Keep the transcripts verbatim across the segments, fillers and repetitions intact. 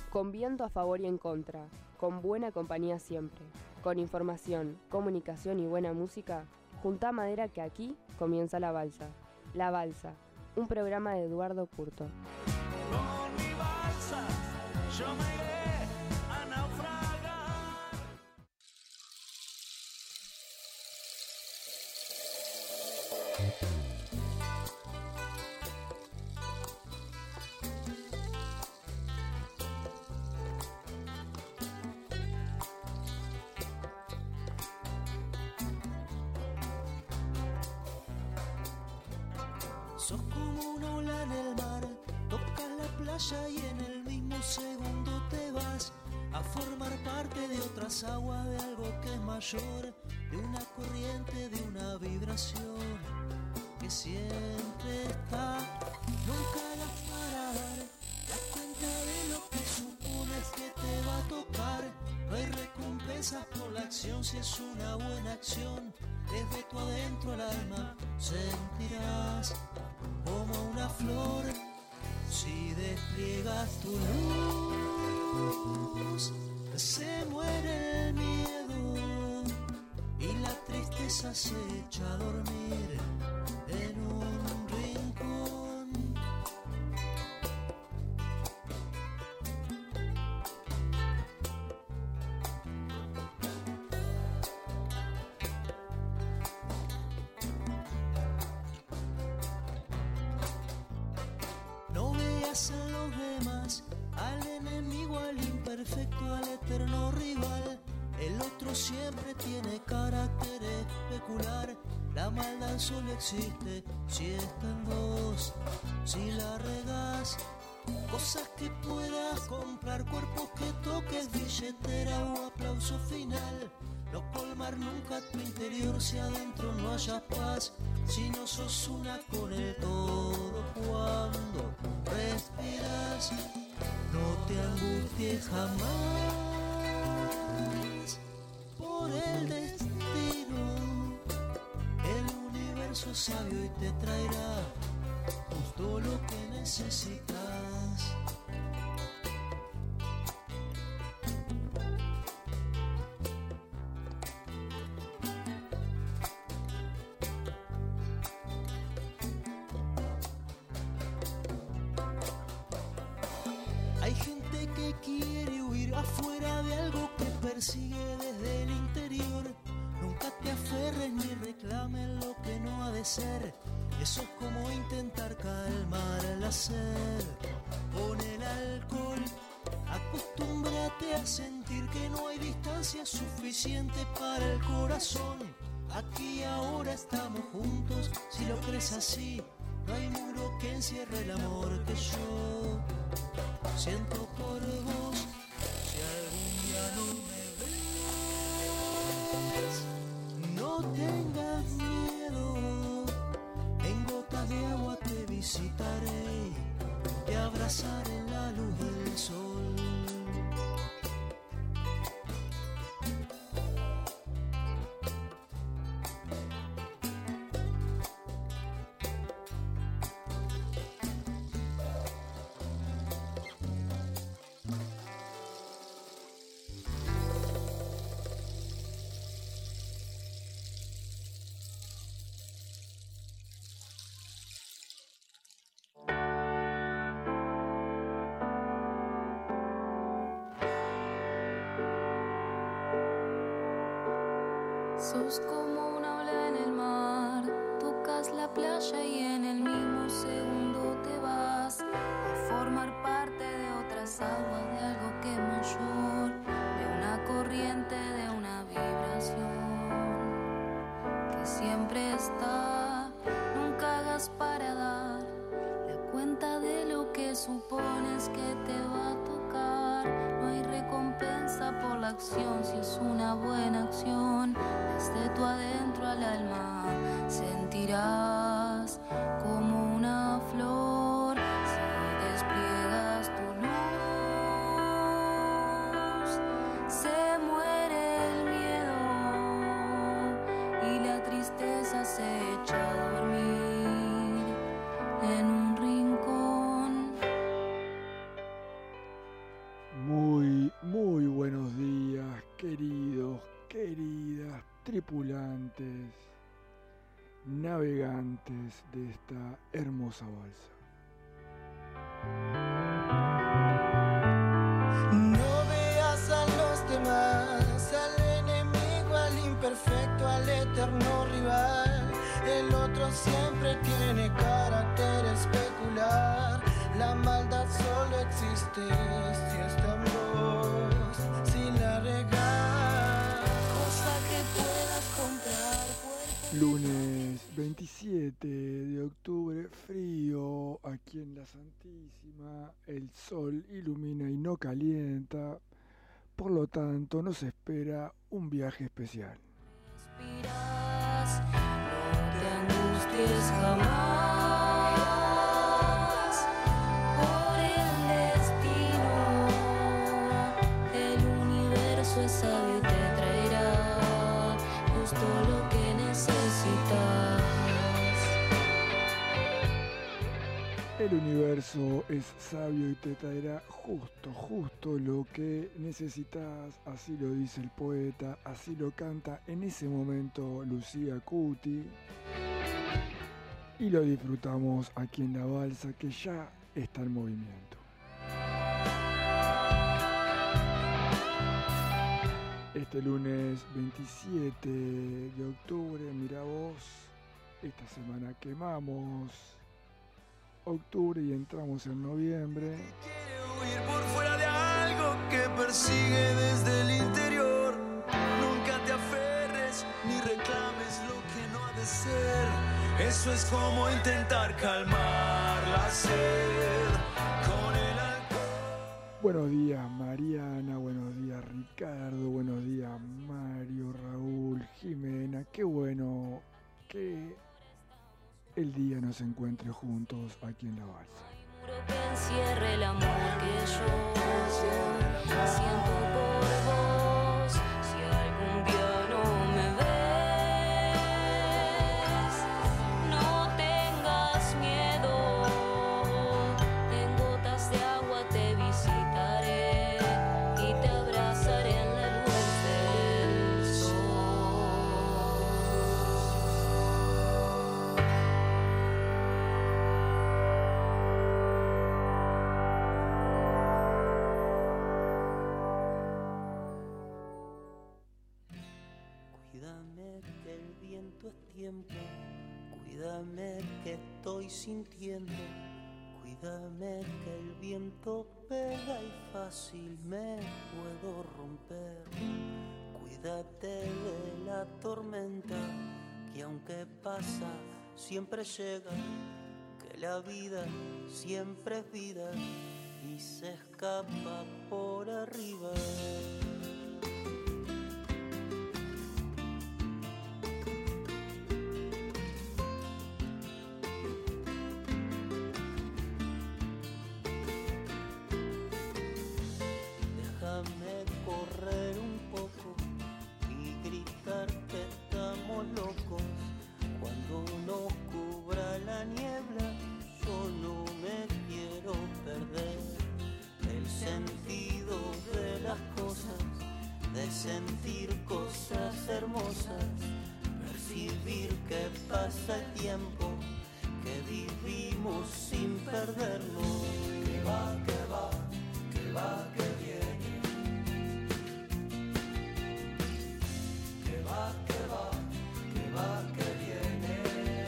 Con viento a favor y en contra, con buena compañía siempre, con información, comunicación y buena música, juntá madera que aquí comienza La Balsa. La Balsa, un programa de Eduardo Curto. Con mi balsa, yo me iré a naufragar. Sos como una ola en el mar, tocas la playa y en el mismo segundo te vas a formar parte de otras aguas, de algo que es mayor, de una corriente, de una vibración que siempre está. Nunca hagas parar la cuenta de lo que supones que te va a tocar. No hay recompensas por la acción si es una buena acción. Desde tu adentro al alma sentirás como una flor si despliegas tu luz. Se muere el miedo y la tristeza se echa a dormir en un rincón. No veas en los demás al enemigo, al imperfecto, al eterno rival. El otro siempre tiene carácter especular. La maldad solo existe si está en vos. Si la regás, cosas que puedas comprar, cuerpos que toques, billetera o aplauso final. No colmar nunca tu interior si adentro no haya paz. Si no sos una con el todo cuando respiras, no te angusties jamás por el destino. El universo es sabio y te traerá justo lo que necesitas. Hay gente que quiere huir afuera de algo que persigue desde el interior. Nunca te aferres ni reclames lo que no ha de ser. Eso es como intentar calmar el hacer. Con el alcohol, acostúmbrate a sentir que no hay distancia suficiente para el corazón. Aquí ahora estamos juntos, si lo crees así, no hay muro que encierre el amor que yo siento por vos. Si algún día no me ves, no tengas miedo. En gotas de agua te visitaré, te abrazaré en la luz del sol. Sos como una ola en el mar, tocas la playa y en el mismo segundo te vas a formar parte de otras aguas, de algo que es mayor, de una corriente, de una vibración que siempre está. Nunca hagas para dar la cuenta de lo que supones que te va a tocar. No hay recompensa por la acción si es una buena acción. Desde tu adentro al alma sentirás como una flor si despliegas tu luz. Se muere el miedo y la tristeza se echa a dormir en un rincón. navegantes, navegantes de esta hermosa balsa. No veas a los demás, al enemigo, al imperfecto, al eterno rival. El otro siempre tiene carácter especular. La maldad solo existe si está en vos, sin la regar, cosa que puedas comprar. Lunes veintisiete de octubre, frío aquí en la Santísima, el sol ilumina y no calienta, por lo tanto nos espera un viaje especial. Respiras, no te angusties jamás por el destino. El universo es sabio y te traerá justo lo que necesitas. El universo es sabio y te traerá justo, justo lo que necesitas, así lo dice el poeta, así lo canta en ese momento Lucía Cuti. Y lo disfrutamos aquí en la balsa que ya está en movimiento. Este lunes veintisiete de octubre, mira vos, esta semana quemamos octubre y entramos en noviembre. Quiere huir por fuera de algo que persigue desde el interior. Nunca te aferres ni reclames lo que no ha de ser. Eso es como intentar calmar la sed con el alcohol. Buenos días Mariana, buenos días Ricardo, buenos días Mario, Raúl, Jimena. Qué bueno que el día nos encuentre juntos aquí en la balsa. Muro que encierre el amor que yo siento por vos. Si algún día no me ves, no tengas miedo. En gotas de agua te visitaré y te abrazaré en la luz del sol. Cuídame que el viento es tiempo, cuídame que estoy sintiendo, cuídame que el viento pega y fácil me puedo romper. Cuídate de la tormenta que aunque pasa siempre llega, que la vida siempre es vida y se escapa por arriba. Déjame correr un poco y gritar que estamos locos. Cuando nos cubra la niebla, yo no me quiero perder el sentido de las cosas, de sentir cosas hermosas, percibir que pasa el tiempo, que vivimos sin perdernos. Que va, que va, que va, que viene. Que va, que va, que va, que viene.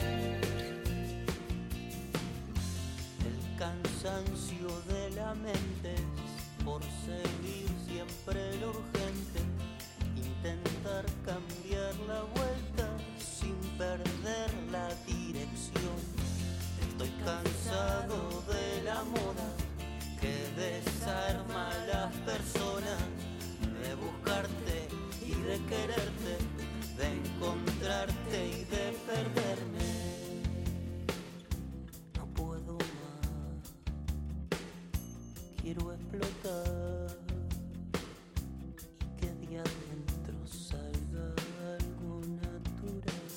El cansancio de la mente es por seguir siempre lo urgente, intentar cambiar la vuelta sin perder la dirección. Estoy cansado de la moda que desarma a las personas, de buscarte y de quererte, de encontrarte y de perderme. No puedo más, quiero explotar y que de adentro salga algo natural.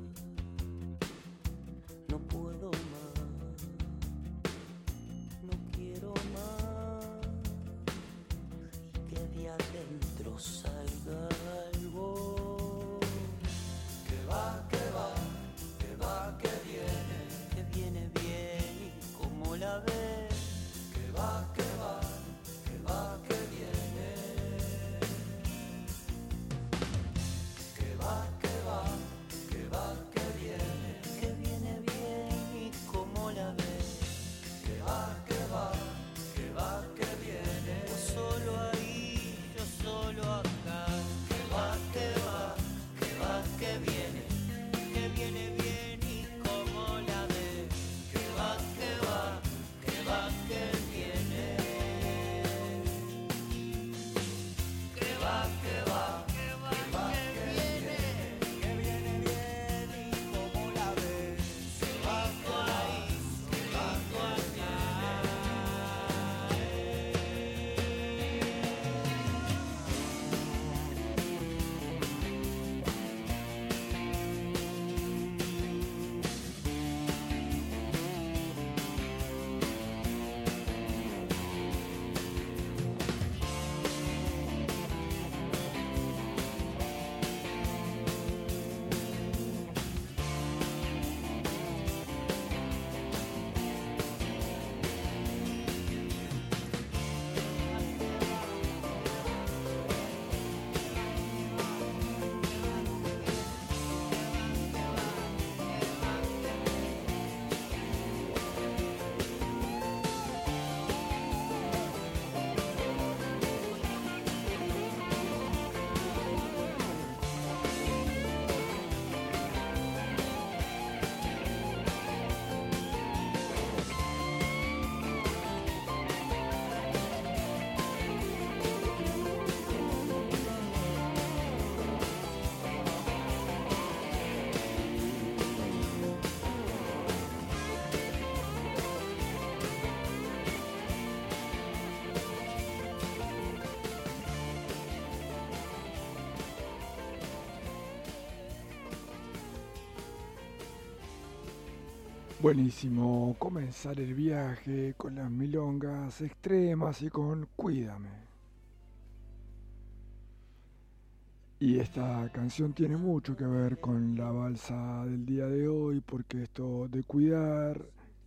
No puedo más, no quiero más, y que de adentro salga algo. Buenísimo, comenzar el viaje con las milongas extremas y con Cuídame. Y esta canción tiene mucho que ver con la balsa del día de hoy, porque esto de cuidar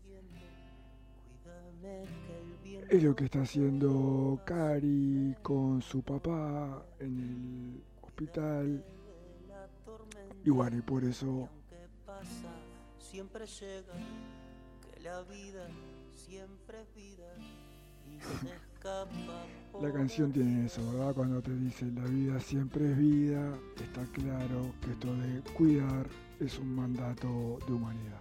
es lo que está haciendo Cari con su papá en el hospital. Y bueno, y por eso siempre llega, que la vida siempre es vida y se escapa. la canción tiene eso, ¿verdad? Cuando te dice la vida siempre es vida, está claro que esto de cuidar es un mandato de humanidad.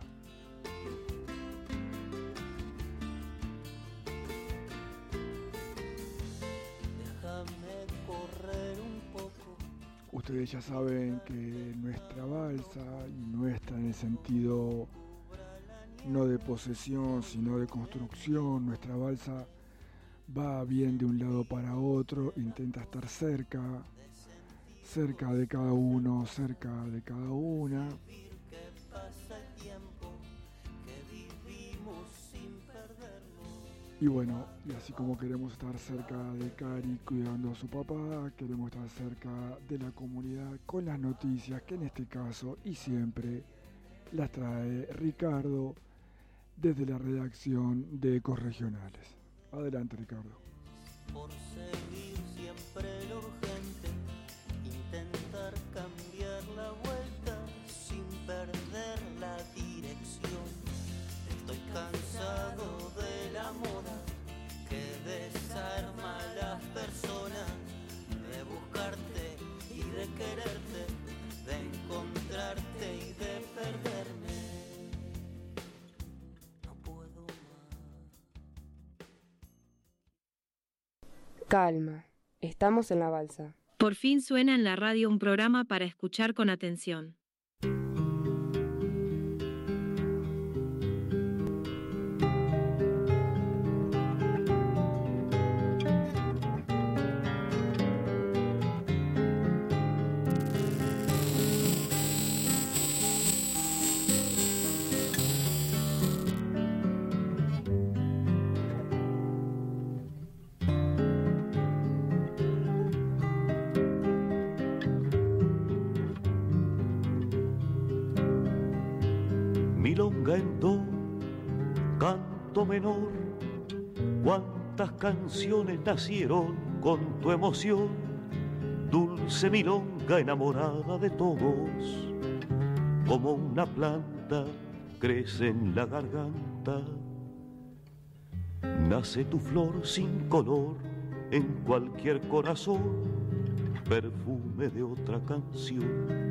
Déjame correr un poco. Ustedes ya saben que nuestra balsa, y nuestra en el sentido no de posesión, sino de construcción, nuestra balsa va bien de un lado para otro, intenta estar cerca, cerca de cada uno, cerca de cada una. Y bueno, y así como queremos estar cerca de Cari cuidando a su papá, queremos estar cerca de la comunidad con las noticias que en este caso y siempre las trae Ricardo desde la redacción de Ecos Regionales. Adelante, Ricardo. Por seguir siempre lo urgente, intentar cambiar la vuelta sin perder la dirección. Estoy cansado de la moda que desarma a las personas, de buscarte y de quererte, de encontrarte y de perderme. No puedo más. Calma, estamos en la balsa. Por fin suena en la radio un programa para escuchar con atención. Milonga en do, canto menor, cuántas canciones nacieron con tu emoción, dulce milonga enamorada de todos, como una planta crece en la garganta, nace tu flor sin color en cualquier corazón, perfume de otra canción.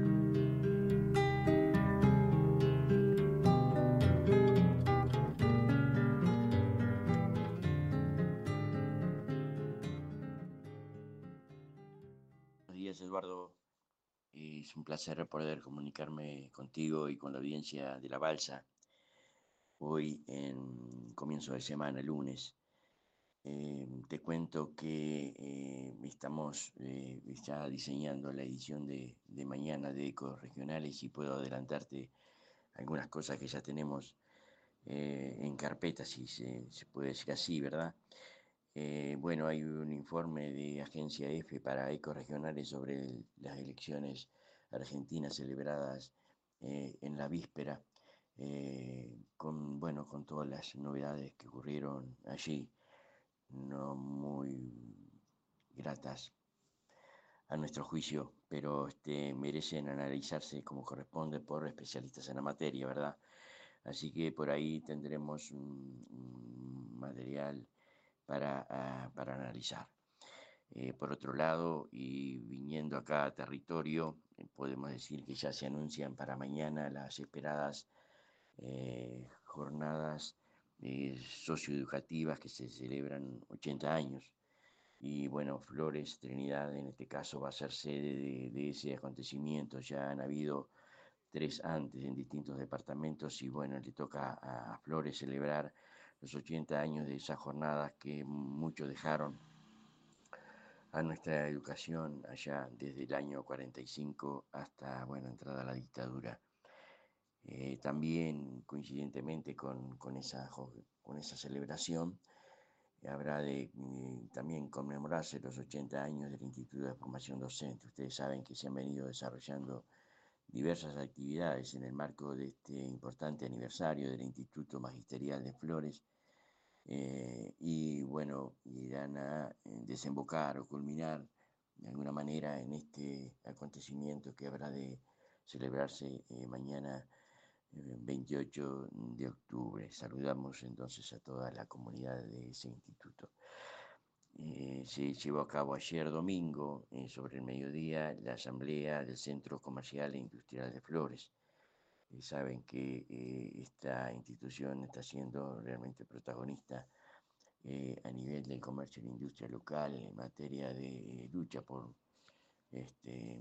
Eduardo, es un placer poder comunicarme contigo y con la audiencia de La Balsa hoy en comienzo de semana, lunes. Eh, te cuento que eh, estamos eh, ya diseñando la edición de, de mañana de Ecos Regionales y puedo adelantarte algunas cosas que ya tenemos eh, en carpeta, si se, se puede decir así, ¿verdad? Eh, bueno, hay un informe de Agencia F para Ecos Regionales sobre el, las elecciones argentinas celebradas eh, en la víspera, eh, con, bueno, con todas las novedades que ocurrieron allí, no muy gratas a nuestro juicio, pero este, merecen analizarse como corresponde por especialistas en la materia, ¿verdad? Así que por ahí tendremos un, un material Para, uh, para analizar. Eh, por otro lado, y viniendo acá a territorio, eh, podemos decir que ya se anuncian para mañana las esperadas eh, jornadas eh, socioeducativas que se celebran ochenta años. Y bueno, Flores, Trinidad en este caso va a ser sede de, de ese acontecimiento. Ya han habido tres antes en distintos departamentos y bueno, le toca a, a Flores celebrar los ochenta años de esas jornadas que muchos dejaron a nuestra educación allá desde el año cuarenta y cinco hasta, bueno, entrada a la dictadura. Eh, también, coincidentemente con, con, esa, con esa celebración, habrá de eh, también conmemorarse los ochenta años del Instituto de Formación Docente. Ustedes saben que se han venido desarrollando diversas actividades en el marco de este importante aniversario del Instituto Magisterial de Flores, eh, y bueno, irán a desembocar o culminar de alguna manera en este acontecimiento que habrá de celebrarse eh, mañana veintiocho de octubre. Saludamos entonces a toda la comunidad de ese instituto. Eh, se llevó a cabo ayer domingo, eh, sobre el mediodía, la asamblea del Centro Comercial e Industrial de Flores. Eh, saben que eh, esta institución está siendo realmente protagonista eh, a nivel del comercio y la industria local en materia de lucha por este,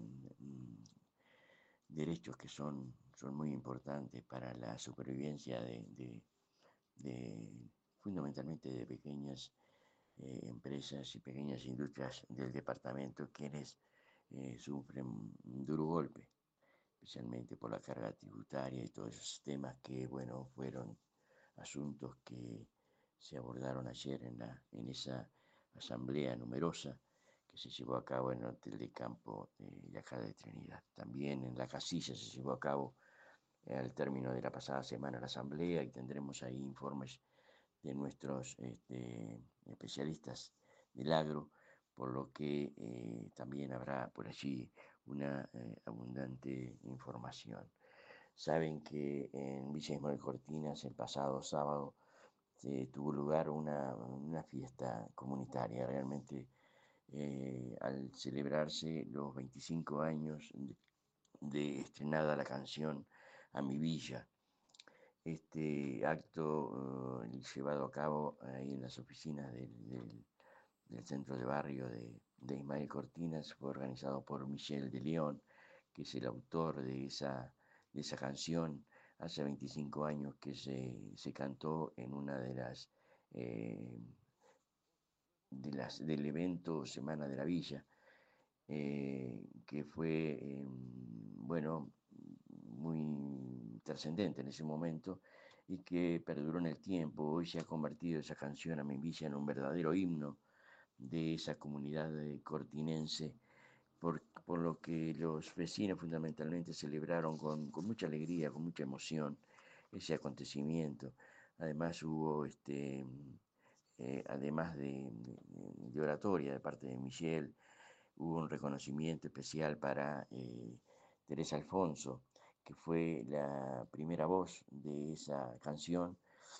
derechos que son, son muy importantes para la supervivencia de, de, de fundamentalmente de pequeñas eh, empresas y pequeñas industrias del departamento, quienes eh, sufren un duro golpe, especialmente por la carga tributaria y todos esos temas que, bueno, fueron asuntos que se abordaron ayer en, la, en esa asamblea numerosa que se llevó a cabo en el Hotel de Campo de acá de Trinidad. También en la casilla se llevó a cabo eh, al término de la pasada semana la asamblea, y tendremos ahí informes de nuestros este, especialistas del agro, por lo que eh, también habrá por allí una eh, abundante información. Saben que en Villa Ismael Cortinas el pasado sábado eh, tuvo lugar una, una fiesta comunitaria. Realmente eh, al celebrarse los veinticinco años de, de estrenada la canción A mi Villa. Este acto uh, llevado a cabo ahí en las oficinas del, del, del centro de barrio de, de Ismael Cortinas fue organizado por Michel de León, que es el autor de esa, de esa canción. Hace veinticinco años que se, se cantó en una de las, eh, de las del evento Semana de la Villa, eh, que fue, eh, bueno, muy trascendente en ese momento y que perduró en el tiempo. Hoy se ha convertido esa canción A mi Villa en un verdadero himno de esa comunidad cortinense, por, por lo que los vecinos fundamentalmente celebraron con, con mucha alegría, con mucha emoción ese acontecimiento. Además hubo, este, eh, además de, de, de oratoria de parte de Michel, hubo un reconocimiento especial para eh, Teresa Alfonso, que fue la primera voz de esa canción,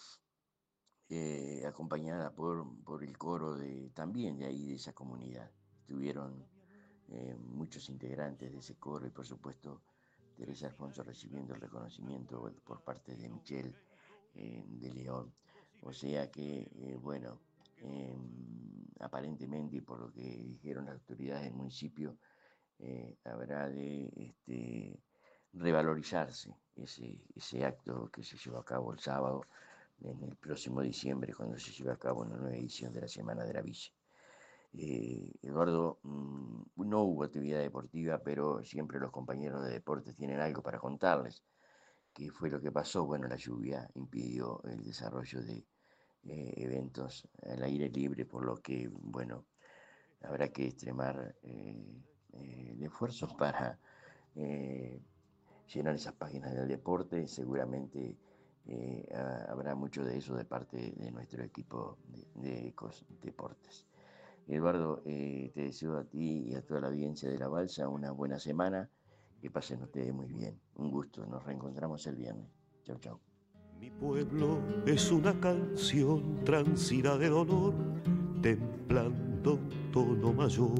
eh, acompañada por, por el coro de, también de ahí, de esa comunidad. Estuvieron eh, muchos integrantes de ese coro y, por supuesto, Teresa Alfonso recibiendo el reconocimiento por parte de Michel eh, de León. O sea que, eh, bueno, eh, aparentemente, y por lo que dijeron las autoridades del municipio, eh, habrá de este, revalorizarse ese, ese acto que se llevó a cabo el sábado, en el próximo diciembre, cuando se lleve a cabo una nueva edición de la Semana de la Villa. Eh, Eduardo, mmm, no hubo actividad deportiva, pero siempre los compañeros de deportes tienen algo para contarles. ¿Qué fue lo que pasó? Bueno, la lluvia impidió el desarrollo de eh, eventos al aire libre, por lo que, bueno, habrá que extremar eh, eh, esfuerzos para eh, llenar esas páginas del deporte. Seguramente eh, habrá mucho de eso de parte de nuestro equipo de, de Ecos Deportes. Eduardo, eh, te deseo a ti y a toda la audiencia de La Balsa una buena semana, que pasen ustedes muy bien. Un gusto, nos reencontramos el viernes. Chau, chau. Mi pueblo es una canción transida de dolor, templando un tono mayor.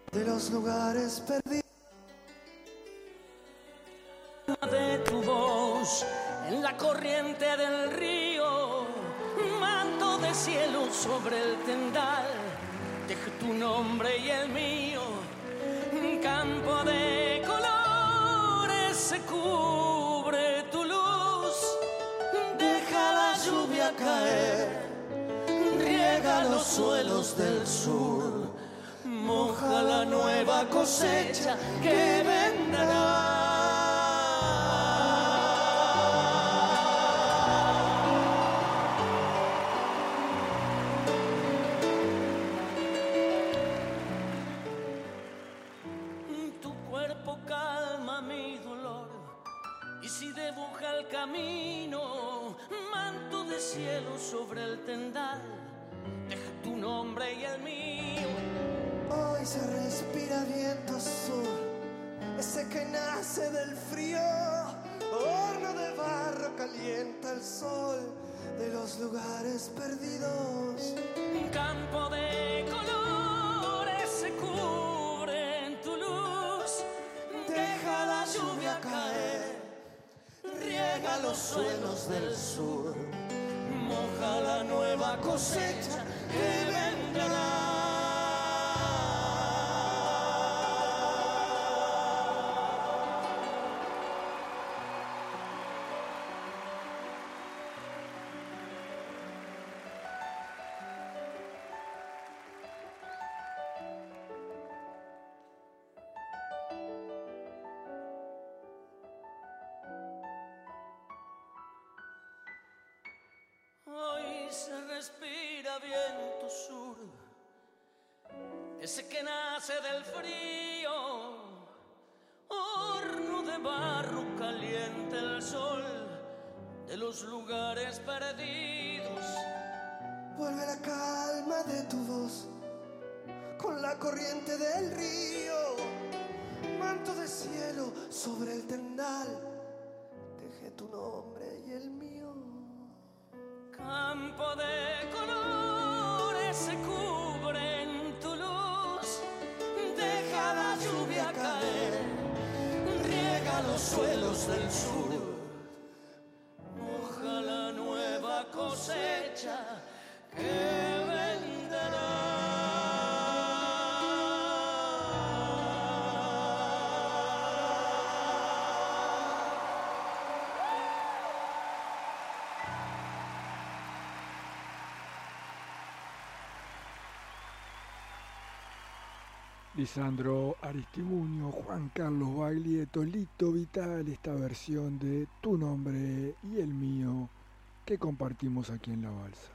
de los lugares perdidos. De tu voz en la corriente del río, manto de cielo sobre el tendal, deja tu nombre y el mío, un campo de colores se cubre tu luz, deja la lluvia caer, riega los suelos del sur, moja la nueva cosecha que vendrá. Camino, manto de cielo sobre el tendal, deja tu nombre y el mío. Hoy se respira viento sur, ese que nace del frío, horno de barro calienta el sol de los lugares perdidos. Un campo de colores se cubre en tu luz, deja la lluvia caer, riega los suelos del sur, moja la nueva cosecha que vendrá. Hoy se respira viento sur, ese que nace del frío, horno de barro caliente el sol de los lugares perdidos. Vuelve la calma de tu voz con la corriente del río, manto de cielo sobre el tendal, dejé tu nombre y el mío. Campo de colores se cubre en tu luz, deja la lluvia caer, riega los suelos del sur, moja la nueva cosecha que vendrá. Lisandro Aristimuño, Juan Carlos Baglietto, Lito Vital, esta versión de Tu Nombre y el Mío que compartimos aquí en La Balsa.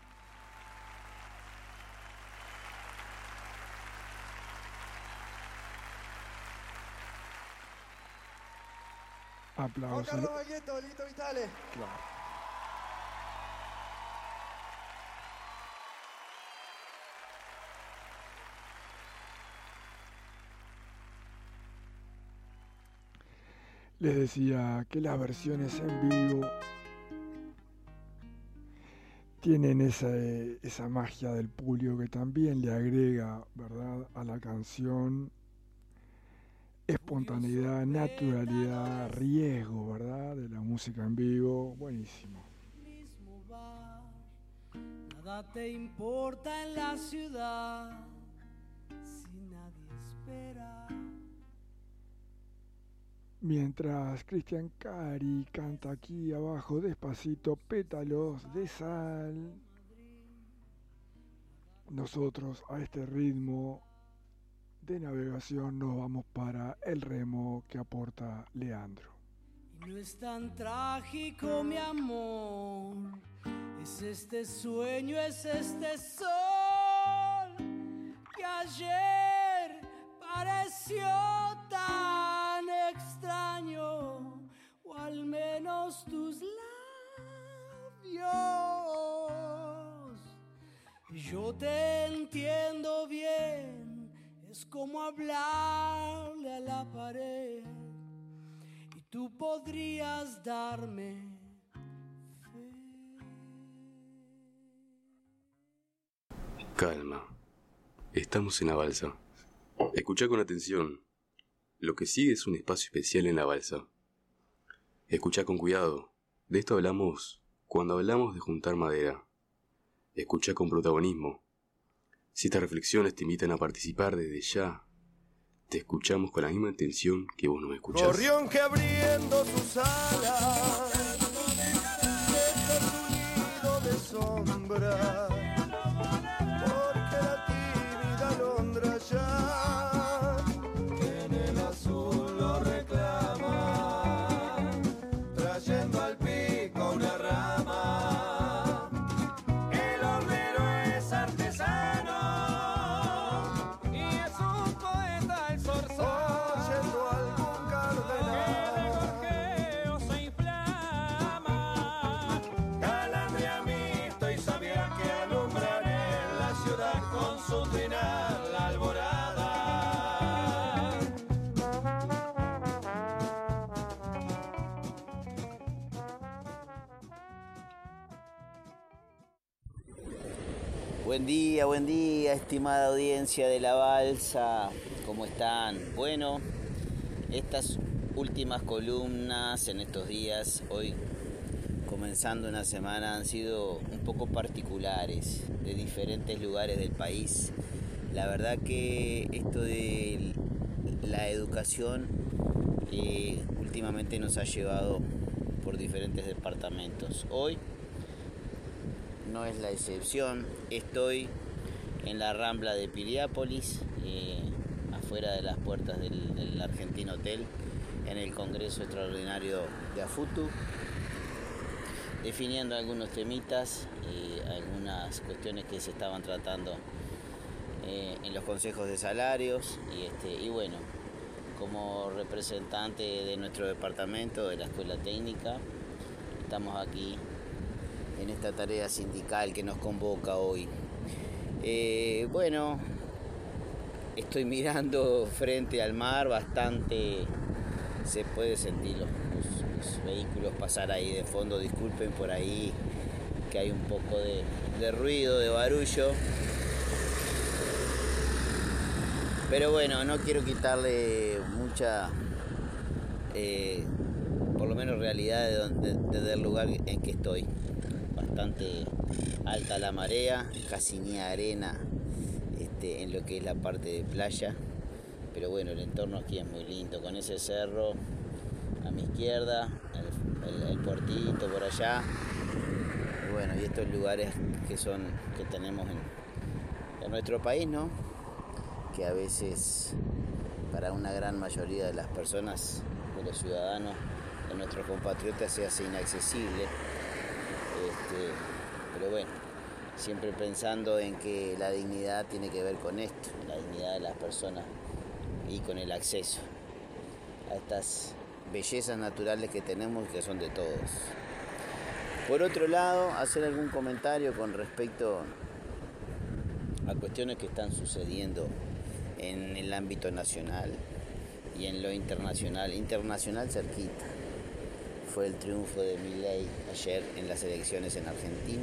Aplausos. Juan Carlos Baglietto, Lito Vitale. Claro. Les decía que las versiones en vivo tienen esa, esa magia del público que también le agrega, ¿verdad?, a la canción espontaneidad, naturalidad, riesgo, ¿verdad?, de la música en vivo. Buenísimo. Nada te importa en la ciudad si nadie espera. Mientras Cristian Cari canta aquí abajo despacito Pétalos de Sal, nosotros a este ritmo de navegación nos vamos para el remo que aporta Leandro. Y no es tan trágico, mi amor, es este sueño, es este sol que ayer pareció tan extraño, o al menos tus labios. Yo te entiendo bien, es como hablarle a la pared, y tú podrías darme fe. Calma, estamos en la balsa. Escuchá con atención. Lo que sigue es un espacio especial en la balsa. Escuchá con cuidado. De esto hablamos cuando hablamos de juntar madera. Escuchá con protagonismo. Si estas reflexiones te invitan a participar desde ya, te escuchamos con la misma intención que vos nos escuchás. Gorrión que abriendo sus alas deja su nido de sombra, porque la tímida alondra ya en el azul lo reclama, trayendo al pico una rama. El hornero es artesano y es un poeta el zorzal, oyendo algún cardenal que de gorjeo se inflama. Calandria mixto y sabía que alumbran en la ciudad con su trinal la alborada. Buen día, buen día, estimada audiencia de La Balsa. ¿Cómo están? Bueno, estas últimas columnas en estos días, hoy comenzando una semana, han sido un poco particulares, de diferentes lugares del país. La verdad que esto de la educación eh, últimamente nos ha llevado por diferentes departamentos. Hoy no es la excepción. Estoy en la Rambla de Piriápolis, eh, afuera de las puertas del, del Argentino Hotel, en el Congreso Extraordinario de AFUTU, definiendo algunos temitas, eh, algunas cuestiones que se estaban tratando eh, en los consejos de salarios y, este, y bueno, como representante de nuestro departamento, de la Escuela Técnica, estamos aquí en esta tarea sindical que nos convoca hoy. Eh, bueno, estoy mirando frente al mar, bastante se puede sentir los, los, los vehículos pasar ahí de fondo. Disculpen por ahí que hay un poco de, de ruido, de barullo. Pero bueno, no quiero quitarle mucha, eh, por lo menos realidad de donde, desde el lugar en que estoy. Bastante alta la marea, casi ni arena este, en lo que es la parte de playa, pero bueno, el entorno aquí es muy lindo, con ese cerro a mi izquierda, el, el, el puertito por allá, y bueno, y estos lugares que son que tenemos en, en nuestro país, ¿no? Que a veces para una gran mayoría de las personas, de los ciudadanos, de nuestros compatriotas, se hace inaccesible. Este, pero bueno, siempre pensando en que la dignidad tiene que ver con esto, la dignidad de las personas y con el acceso a estas bellezas naturales que tenemos y que son de todos. Por otro lado, hacer algún comentario con respecto a cuestiones que están sucediendo en el ámbito nacional y en lo internacional, internacional cerquita. Fue el triunfo de Milei ayer en las elecciones en Argentina.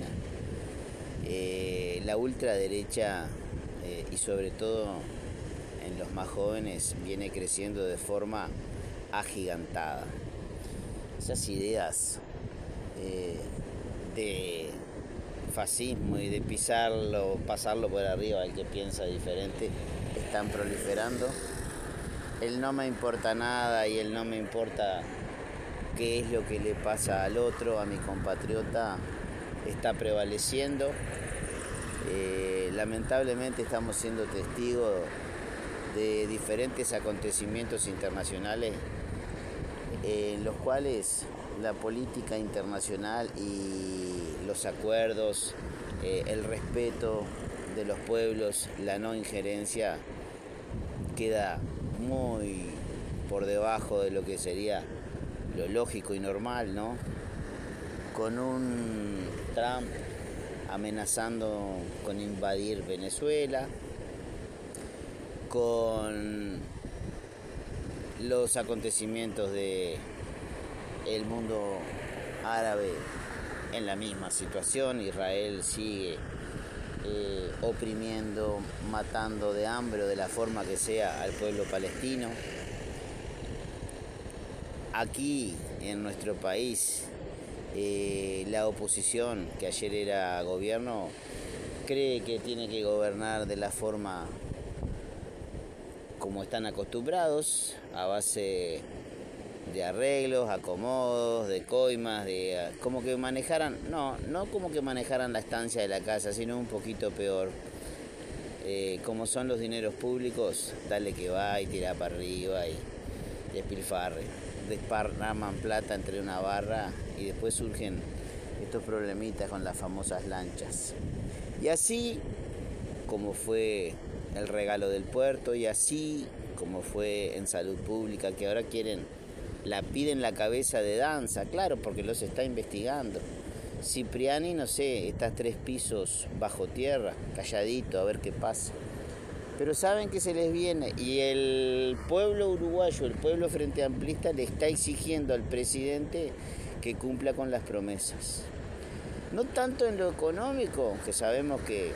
Eh, la ultraderecha, eh, y sobre todo en los más jóvenes, viene creciendo de forma agigantada. Esas ideas eh, de fascismo y de pisarlo, pasarlo por arriba al que piensa diferente, están proliferando. El no me importa nada y el no me importa qué es lo que le pasa al otro, a mi compatriota, está prevaleciendo. Eh, lamentablemente estamos siendo testigos de diferentes acontecimientos internacionales en los cuales la política internacional y los acuerdos, eh, el respeto de los pueblos, la no injerencia, queda muy por debajo de lo que sería lo lógico y normal, ¿no? Con un Trump amenazando con invadir Venezuela, con los acontecimientos de el mundo árabe en la misma situación. Israel sigue eh, oprimiendo, matando de hambre o de la forma que sea al pueblo palestino. Aquí en nuestro país, eh, la oposición, que ayer era gobierno, cree que tiene que gobernar de la forma como están acostumbrados, a base de arreglos, acomodos, de coimas, de como que manejaran, no, no como que manejaran la estancia de la casa, sino un poquito peor. Eh, como son los dineros públicos, dale que va y tira para arriba y despilfarre. Desparraman plata entre una barra y después surgen estos problemitas con las famosas lanchas. Y así como fue el regalo del puerto, y así como fue en salud pública, que ahora quieren, la piden la cabeza de Danza, claro, porque los está investigando. Cipriani, no sé, está tres pisos bajo tierra, calladito, a ver qué pasa. Pero saben que se les viene, y el pueblo uruguayo, el pueblo frente amplista, le está exigiendo al presidente que cumpla con las promesas. No tanto en lo económico, que sabemos que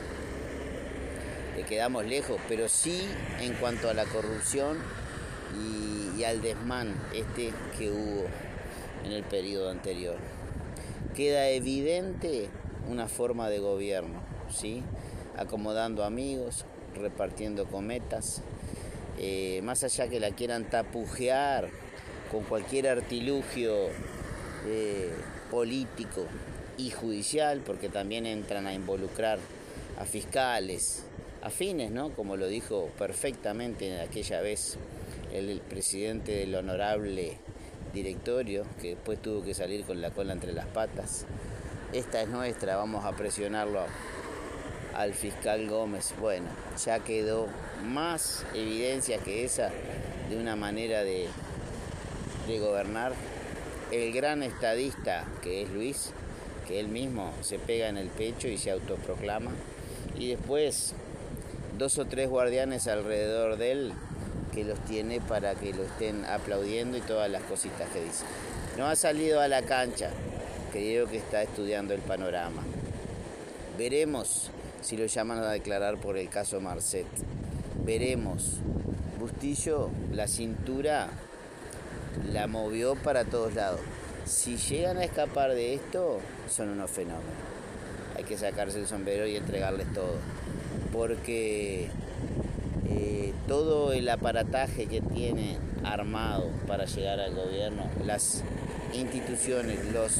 le quedamos lejos, pero sí en cuanto a la corrupción y, y al desmán este que hubo en el periodo anterior. Queda evidente una forma de gobierno, ¿sí? Acomodando amigos, repartiendo cometas, eh, más allá que la quieran tapujear con cualquier artilugio eh, político y judicial, porque también entran a involucrar a fiscales afines, ¿no? Como lo dijo perfectamente aquella vez el, el presidente del honorable directorio, que después tuvo que salir con la cola entre las patas. Esta es nuestra, vamos a presionarlo al fiscal Gómez. Bueno, ya quedó más evidencia que esa de una manera de, de gobernar. El gran estadista que es Luis, que él mismo se pega en el pecho y se autoproclama, y después dos o tres guardianes alrededor de él que los tiene para que lo estén aplaudiendo y todas las cositas que dice. No ha salido a la cancha, creo que está estudiando el panorama. Veremos si lo llaman a declarar por el caso Marcet. Veremos. Bustillo, la cintura la movió para todos lados. Si llegan a escapar de esto, son unos fenómenos. Hay que sacarse el sombrero y entregarles todo. Porque eh, todo el aparataje que tiene armado para llegar al gobierno, las instituciones, los...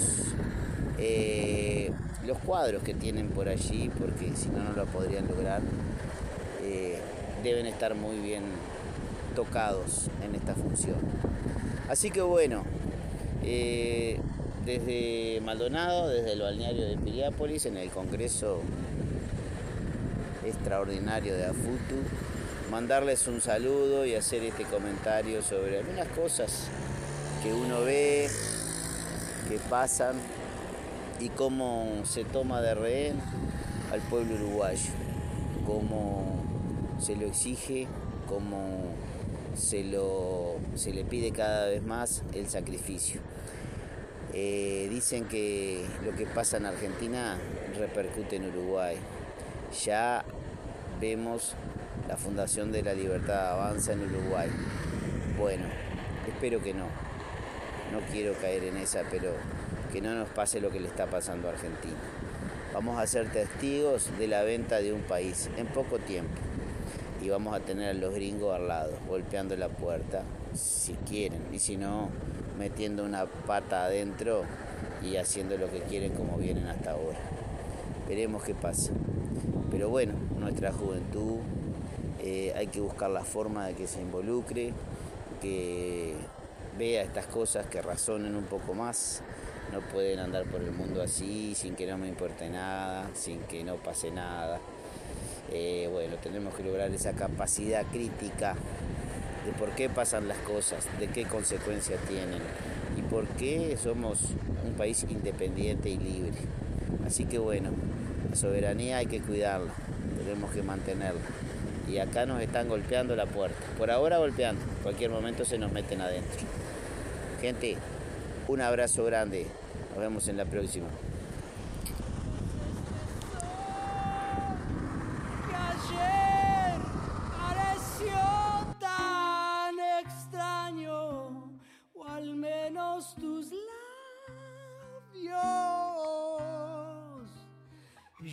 Eh, los cuadros que tienen por allí, porque si no, no lo podrían lograr, eh, deben estar muy bien tocados en esta función. Así que bueno, eh, desde Maldonado, desde el balneario de Piriápolis, en el Congreso Extraordinario de AFUTU, mandarles un saludo y hacer este comentario sobre algunas cosas que uno ve, que pasan, y cómo se toma de rehén al pueblo uruguayo, cómo se lo exige, cómo se, lo, se le pide cada vez más el sacrificio. Eh, dicen que lo que pasa en Argentina repercute en Uruguay. Ya vemos la Fundación de la Libertad Avanza en Uruguay. Bueno, espero que no. No quiero caer en esa, pero que no nos pase lo que le está pasando a Argentina. Vamos a ser testigos de la venta de un país en poco tiempo. Y vamos a tener a los gringos al lado, golpeando la puerta, si quieren. Y si no, metiendo una pata adentro y haciendo lo que quieren como vienen hasta ahora. Veremos qué pasa. Pero bueno, nuestra juventud, eh, hay que buscar la forma de que se involucre, que vea estas cosas, que razonen un poco más. No pueden andar por el mundo así, sin que no me importe nada, sin que no pase nada. Eh, bueno, tenemos que lograr esa capacidad crítica de por qué pasan las cosas, de qué consecuencias tienen y por qué somos un país independiente y libre. Así que bueno, la soberanía hay que cuidarla, tenemos que mantenerla. Y acá nos están golpeando la puerta, por ahora golpeando, en cualquier momento se nos meten adentro. Gente, un abrazo grande, nos vemos en la próxima.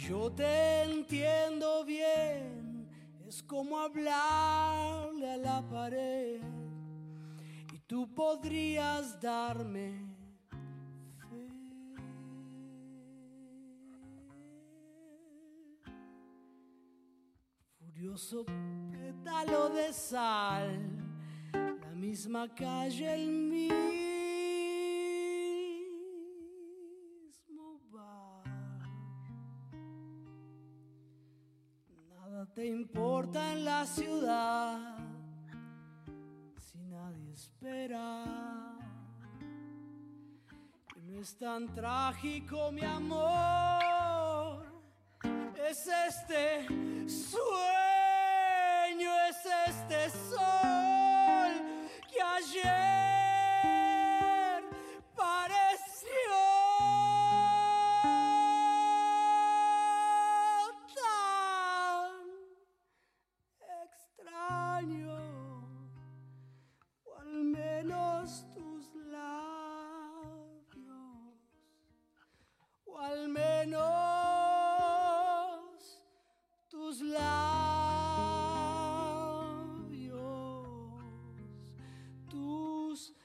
Yo te entiendo bien, es como hablarle a la pared y tú podrías darme fe. Furioso pétalo de sal, la misma calle, el mismo bar. Nada te importa en la ciudad si nadie espera. Y no es tan trágico, mi amor. Es este sueño, es este sol que ayer pareció tan extraño, o al menos tus labios, o al menos tus labios, tus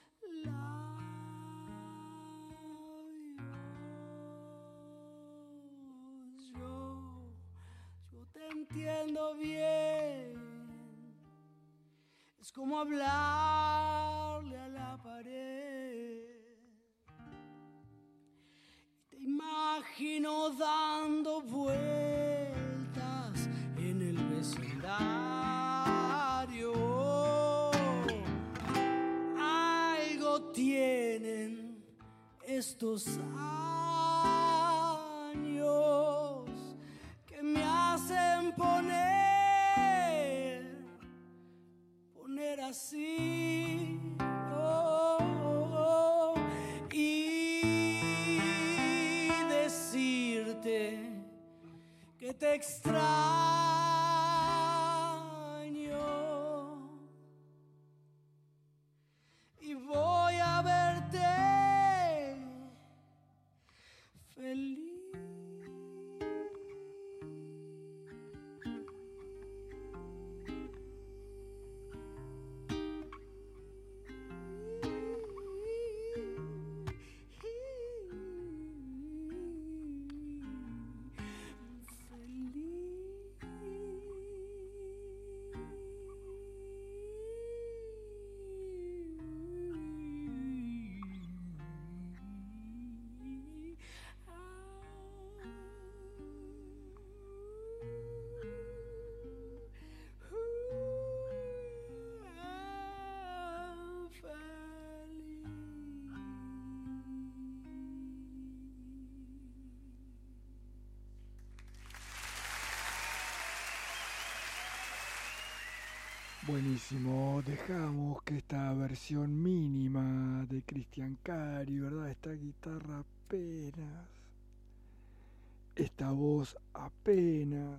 labios. Yo, yo te entiendo bien. Es como hablarle a la pared. Y te imagino dando vueltas en el vecindario. Algo tienen estos años que me hacen poner, poner así. Oh, oh, oh, y decirte que te extraño y voy a verte feliz. Buenísimo, dejamos que esta versión mínima de Cristian Cari, ¿verdad? Esta guitarra apenas, esta voz apenas,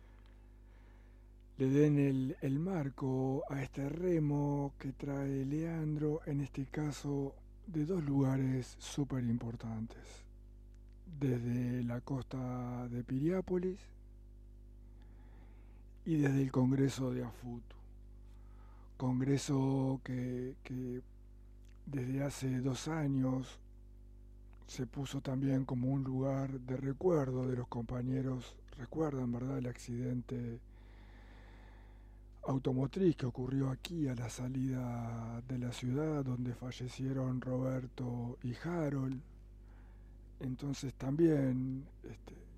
le den el, el marco a este remo que trae Leandro, en este caso de dos lugares súper importantes, desde la costa de Piriápolis y desde el Congreso de Afutu. Congreso que, que desde hace dos años se puso también como un lugar de recuerdo de los compañeros. Recuerdan, ¿verdad?, el accidente automotriz que ocurrió aquí a la salida de la ciudad, donde fallecieron Roberto y Harold. Entonces también este,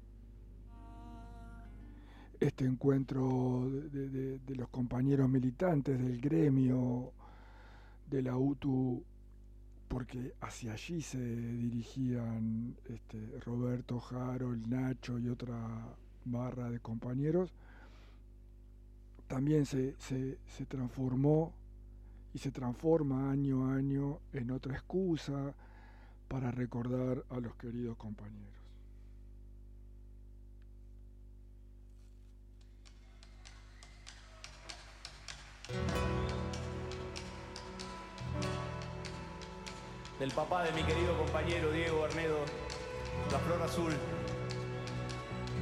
este encuentro de, de, de los compañeros militantes del gremio de la U T U, porque hacia allí se dirigían este, Roberto, Harold, Nacho y otra barra de compañeros, también se, se, se transformó y se transforma año a año en otra excusa para recordar a los queridos compañeros. Del papá de mi querido compañero Diego Arnedo, La Flor Azul.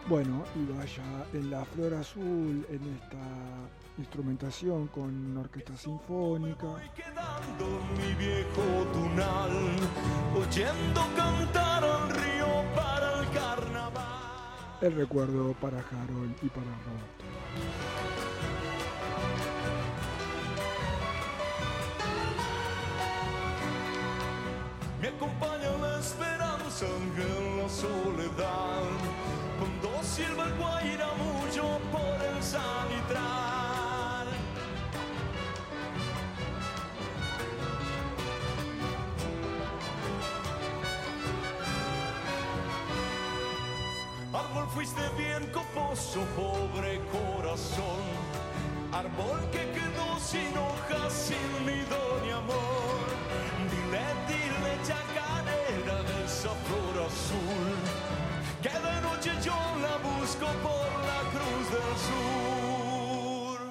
Bueno, y vaya en La Flor Azul, en esta instrumentación con orquesta sinfónica. Quedando mi viejo tunal, oyendo cantar al río para el carnaval. El recuerdo para Harold y para Roberto. Me acompaña la esperanza en la soledad, cuando silba el guairamullo por el sanitral. Árbol fuiste bien coposo, pobre corazón, árbol que quedó sin hojas, sin nido ni amor. Dile, dile, chacarera de esa flor azul, que de noche yo la busco por la Cruz del Sur.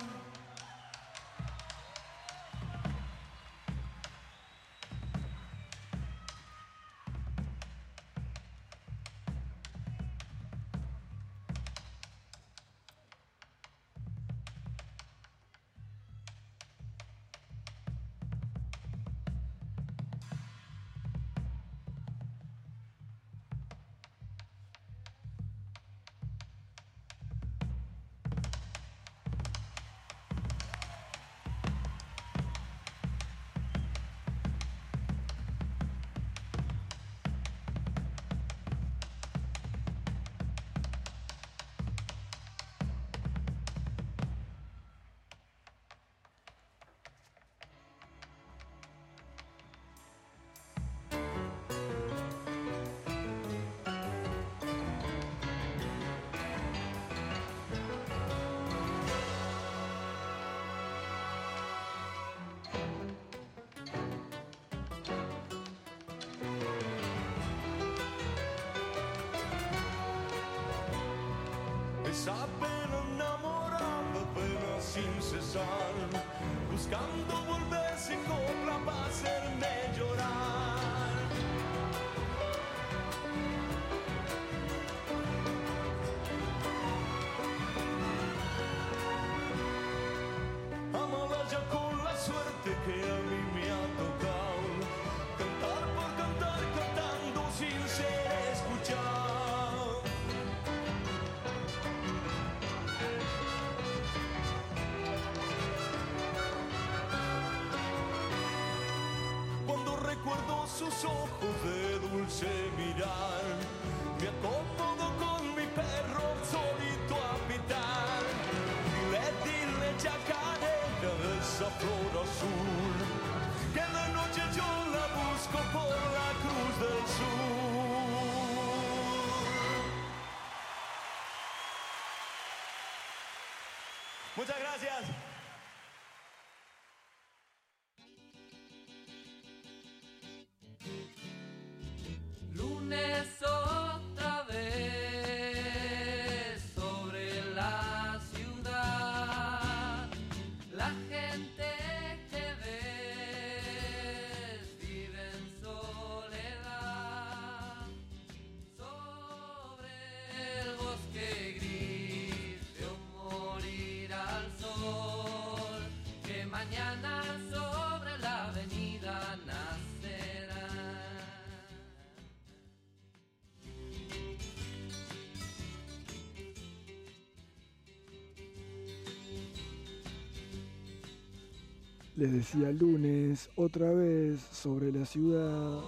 Esa pena enamorada, pena sin cesar, buscando volverse copla para hacerme llorar. Amaba ya con la suerte que a mí me ha tocado, cantar por cantar, cantando sin ser escuchado. Recuerdo sus ojos de dulce mirar, me acomodo con mi perro solito a pitar. Dile, dile, chacarera de esa flor azul, que de noche yo la busco por la Cruz del Sur. Muchas gracias. Lunes otra vez sobre la ciudad, la gente que ves vive en soledad, sobre el bosque gris veo morir al sol, que mañana sobre la avenida nacerá. Les decía lunes, otra vez, sobre la ciudad.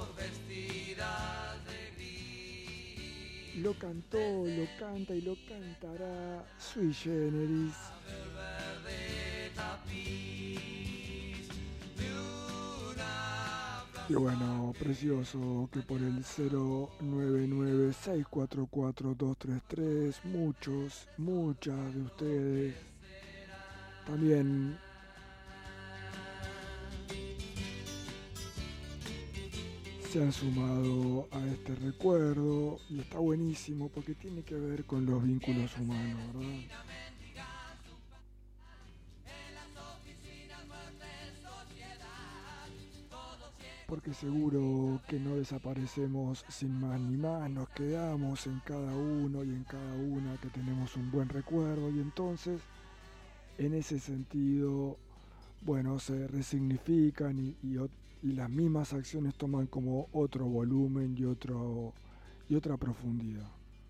Lo cantó, lo canta y lo cantará Sui Generis. Y bueno, precioso que por el cero nueve nueve seis cuatro cuatro dos tres tres muchos, muchas de ustedes también se han sumado a este recuerdo y está buenísimo porque tiene que ver con los vínculos humanos, ¿verdad? porque seguro que no desaparecemos sin más ni más, nos quedamos en cada uno y en cada una que tenemos un buen recuerdo, y entonces en ese sentido, bueno, se resignifican y, y, y las mismas acciones toman como otro volumen y, otro, y otra profundidad.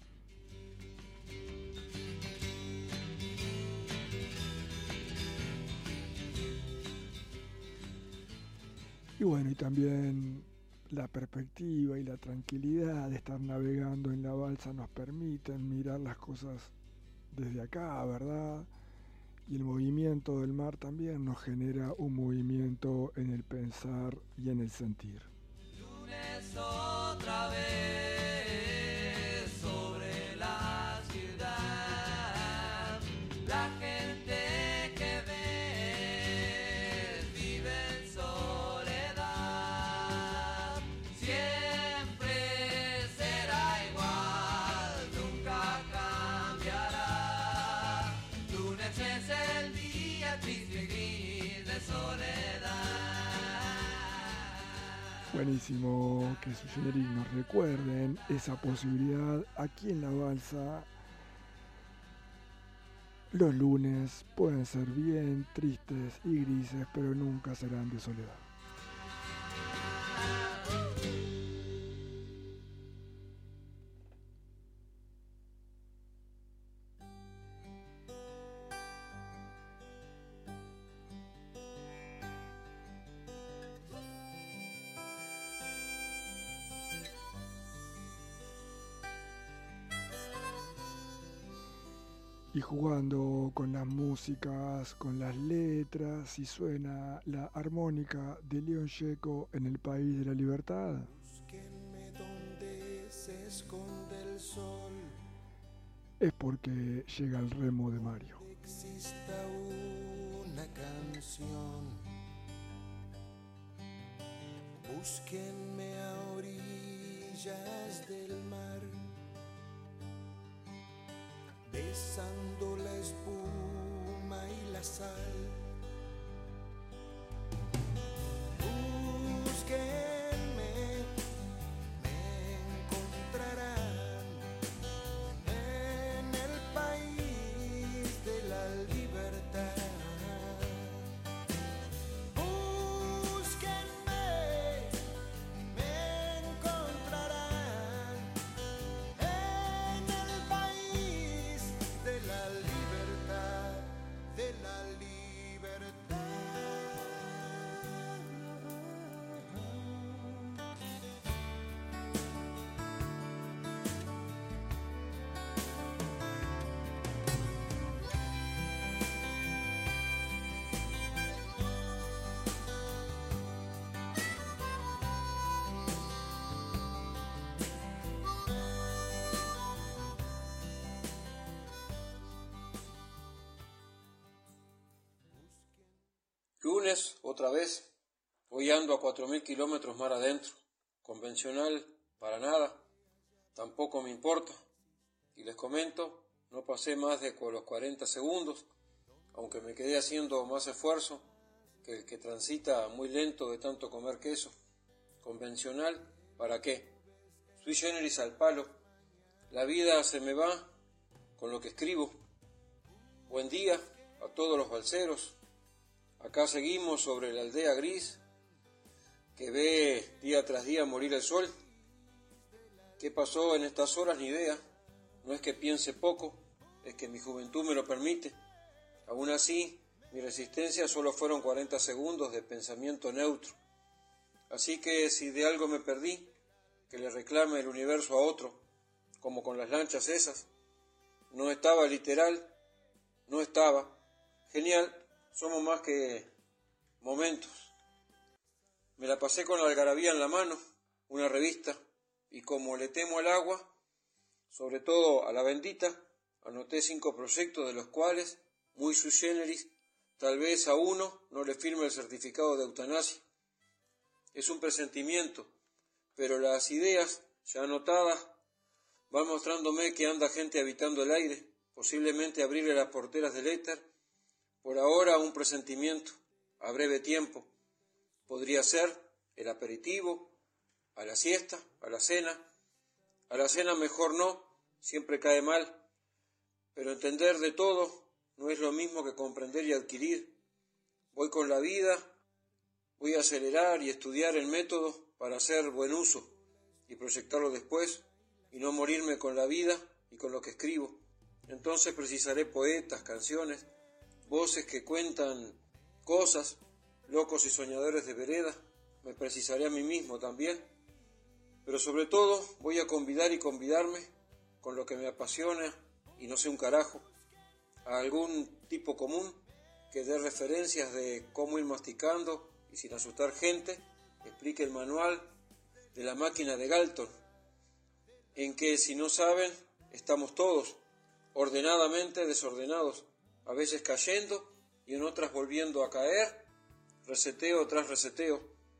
Y bueno, y también la perspectiva y la tranquilidad de estar navegando en la balsa nos permiten mirar las cosas desde acá, ¿verdad? Y el movimiento del mar también nos genera un movimiento en el pensar y en el sentir. Lunes otra vez sobre la ciudad, la gente que ves vive en soledad, siempre será igual, nunca cambiará. Lunes es el día triste y gris de soledad. Buenísimo que sus señores nos recuerden esa posibilidad aquí en la balsa. Los lunes pueden ser bien tristes y grises, pero nunca serán de soledad. Y jugando con las músicas, con las letras, y suena la armónica de León Gieco en El País de la Libertad. Búsquenme donde se esconde el sol, Es porque llega el remo de Mario. exista una canción. Búsquenme a orillas del mar, besando la espuma y la sal. Búsquenme, me encontrarán en el país de la libertad. Búsquenme, me encontrarán en el país de la libertad, de la libertad. Lunes, otra vez, hoy ando a cuatro mil kilómetros mar adentro, convencional para nada, tampoco me importa, y les comento, no pasé más de los cuarenta segundos, aunque me quedé haciendo más esfuerzo que el que transita muy lento de tanto comer queso. Convencional, ¿para qué? Sui generis al palo, la vida se me va con lo que escribo. Buen día a todos los balseros. Acá seguimos sobre la aldea gris, que ve día tras día morir el sol. ¿Qué pasó en estas horas? Ni idea. No es que piense poco, es que mi juventud me lo permite. Aún así, mi resistencia solo fueron cuarenta segundos de pensamiento neutro. Así que si de algo me perdí, que le reclame el universo a otro, como con las lanchas esas. No estaba literal, no estaba. Genial. Somos más que momentos. Me la pasé con la algarabía en la mano, una revista, y como le temo al agua, sobre todo a la bendita, anoté cinco proyectos de los cuales, muy sui generis, tal vez a uno no le firme el certificado de eutanasia. Es un presentimiento, pero las ideas, ya anotadas, van mostrándome que anda gente habitando el aire, posiblemente abrirle las porteras del éter. Por ahora un presentimiento, a breve tiempo. Podría ser el aperitivo, a la siesta, a la cena. A la cena mejor no, siempre cae mal, pero entender de todo no es lo mismo que comprender y adquirir. Voy con la vida, voy a acelerar y estudiar el método para hacer buen uso y proyectarlo después y no morirme con la vida y con lo que escribo. Entonces precisaré poetas, canciones, voces que cuentan cosas, locos y soñadores de vereda. Me precisaré a mí mismo también. Pero sobre todo voy a convidar y convidarme con lo que me apasiona y no sé un carajo, a algún tipo común que dé referencias de cómo ir masticando y sin asustar gente, explique el manual de la máquina de Galton, en que si no saben, estamos todos ordenadamente desordenados, a veces cayendo y en otras volviendo a caer, reseteo tras reseteo,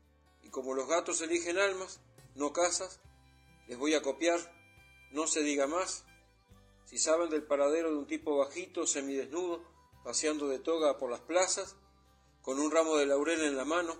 y como los gatos eligen almas, no casas, les voy a copiar, no se diga más. Si saben del paradero de un tipo bajito, semidesnudo, paseando de toga por las plazas, con un ramo de laurel en la mano,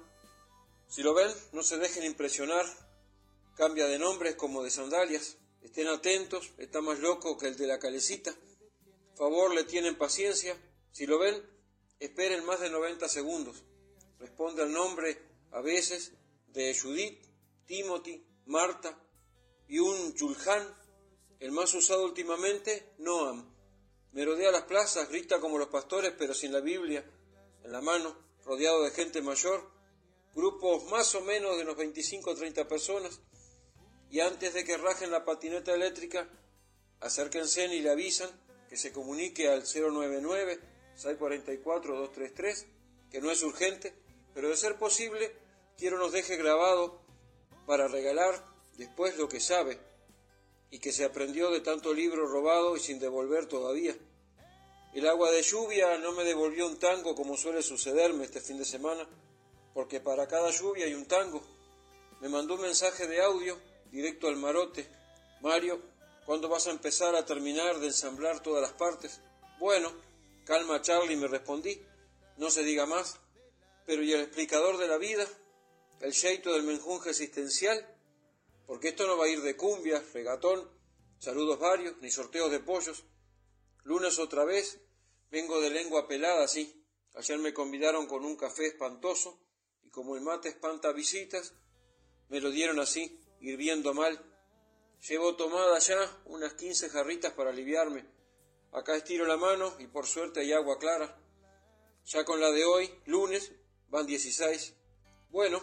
si lo ven, no se dejen impresionar, cambia de nombres como de sandalias, estén atentos, está más loco que el de la calecita, favor le tienen paciencia, si lo ven, esperen más de noventa segundos, responde al nombre, a veces, de Judith, Timothy, Marta y un Yulhan, el más usado últimamente, Noam. Merodea las plazas, grita como los pastores, pero sin la Biblia en la mano, rodeado de gente mayor, grupos más o menos de unos veinticinco o treinta personas, y antes de que rajen la patineta eléctrica, acérquense y le avisan que se comunique al cero nueve nueve, seis cuatro cuatro, dos tres tres, que no es urgente, pero de ser posible, quiero nos deje grabado para regalar después lo que sabe y que se aprendió de tanto libro robado y sin devolver todavía. El agua de lluvia no me devolvió un tango como suele sucederme este fin de semana, porque para cada lluvia hay un tango. Me mandó un mensaje de audio directo al marote. Mario, ¿cuándo vas a empezar a terminar de ensamblar todas las partes? Bueno, calma Charlie, me respondí, no se diga más. Pero ¿y el explicador de la vida? El jeito del menjunje existencial, porque esto no va a ir de cumbia, regatón, saludos varios, ni sorteos de pollos. Lunes otra vez, vengo de lengua pelada, sí. Ayer me convidaron con un café espantoso, y como el mate espanta visitas, me lo dieron así, hirviendo mal. Llevo tomada ya unas quince jarritas para aliviarme. Acá estiro la mano y por suerte hay agua clara. Ya con la de hoy, lunes, van dieciséis. Bueno,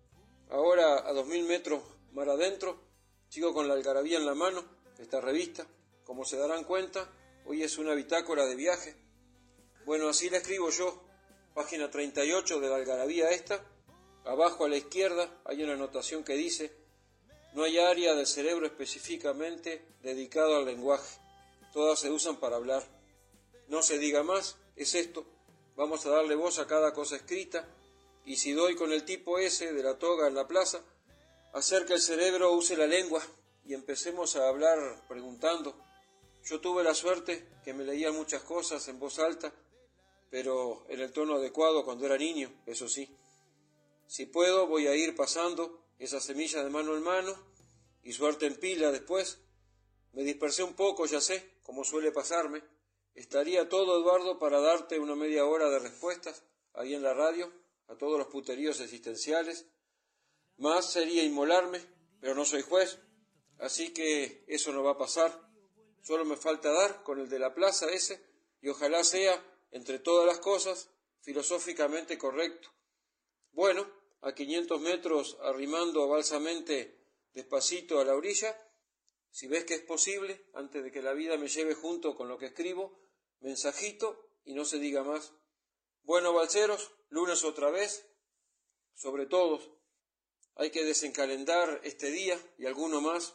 ahora a dos mil metros mar adentro, sigo con la algarabía en la mano, esta revista. Como se darán cuenta, hoy es una bitácora de viaje. Bueno, así la escribo yo, página treinta y ocho de la algarabía esta. Abajo a la izquierda hay una anotación que dice: no hay área del cerebro específicamente dedicado al lenguaje, todas se usan para hablar. No se diga más, es esto, vamos a darle voz a cada cosa escrita, y si doy con el tipo ese de la toga en la plaza, hacer que el cerebro use la lengua y empecemos a hablar preguntando. Yo tuve la suerte que me leían muchas cosas en voz alta, pero en el tono adecuado cuando era niño, eso sí. Si puedo, voy a ir pasando esa semilla de mano en mano y suerte en pila después. Me dispersé un poco, ya sé, como suele pasarme. Estaría todo, Eduardo, para darte una media hora de respuestas ahí en la radio a todos los puteríos existenciales. Más sería inmolarme, pero no soy juez, así que eso no va a pasar. Solo me falta dar con el de la plaza ese, y ojalá sea, entre todas las cosas, filosóficamente correcto. Bueno, a quinientos metros, arrimando balsamente despacito a la orilla, si ves que es posible, antes de que la vida me lleve junto con lo que escribo, mensajito y no se diga más. Bueno, balseros, lunes otra vez, sobre todos. Hay que desencalendar este día y alguno más.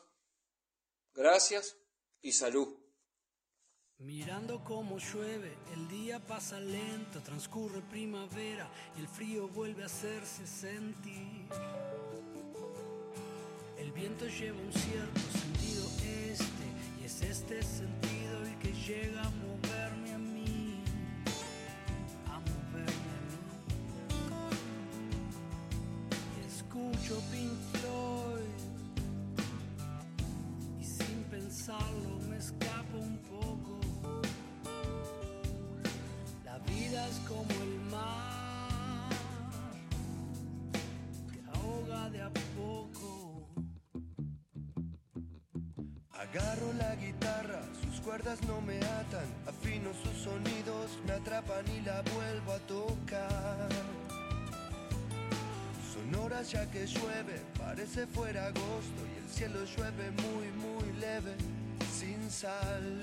Gracias y salud. Mirando cómo llueve, el día pasa lento, transcurre primavera y el frío vuelve a hacerse sentir. El viento lleva un cierto sentido este, y es este sentido el que llega a moverme a mí, a moverme a mí. Y escucho Agarro la guitarra, sus cuerdas no me atan, afino sus sonidos, me atrapan y la vuelvo a tocar. Son horas ya que llueve, parece fuera agosto y el cielo llueve muy muy leve, sin sal.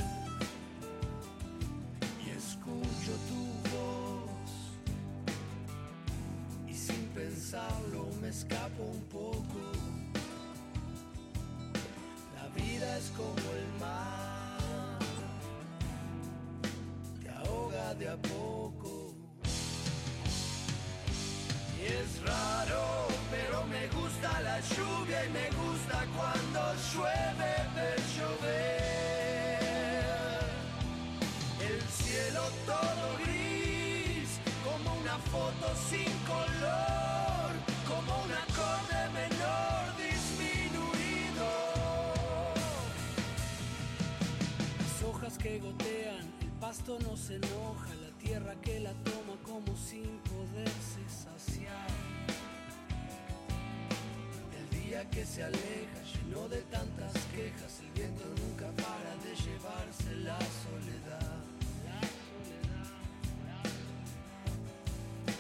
Y escucho tu voz y sin pensarlo me escapo un poco. La vida es como el mar, te ahoga de a poco. Y es raro, pero me gusta la lluvia y me gusta cuando llueve ver llover. El cielo todo gris, como una foto sin color, como un acorde menor disminuido. Las hojas que gotean, el pasto no se enoja, la tierra que la toma como sin poderse saciar. El día que se aleja, lleno de tantas quejas, el viento nunca para de llevarse la soledad. La soledad, la soledad.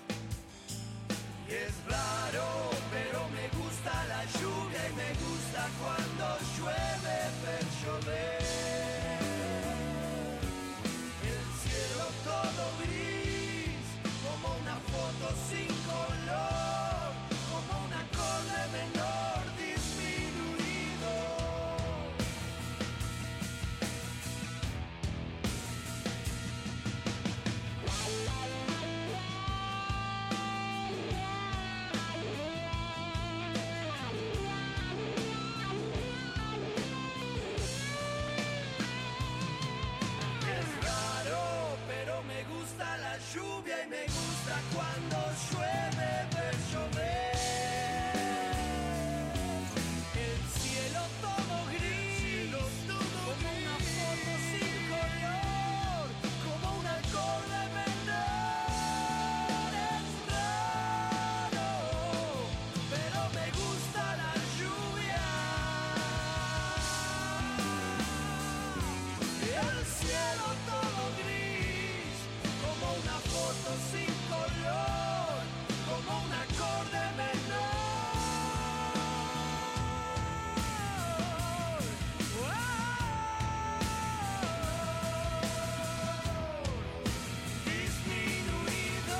Y es raro, pero me gusta la lluvia y me gusta cuando llueve ver llover. El cielo todo gris, como una foto sin color, como un acorde menor disminuido. Es raro, pero me gusta la lluvia y me gusta cuando llueve ver llover. El cielo todo gris, como una foto sin color, como un acorde menor. Es raro, pero me gusta la lluvia. El cielo todo gris, como una foto sin color, como un acorde menor. Disminuido.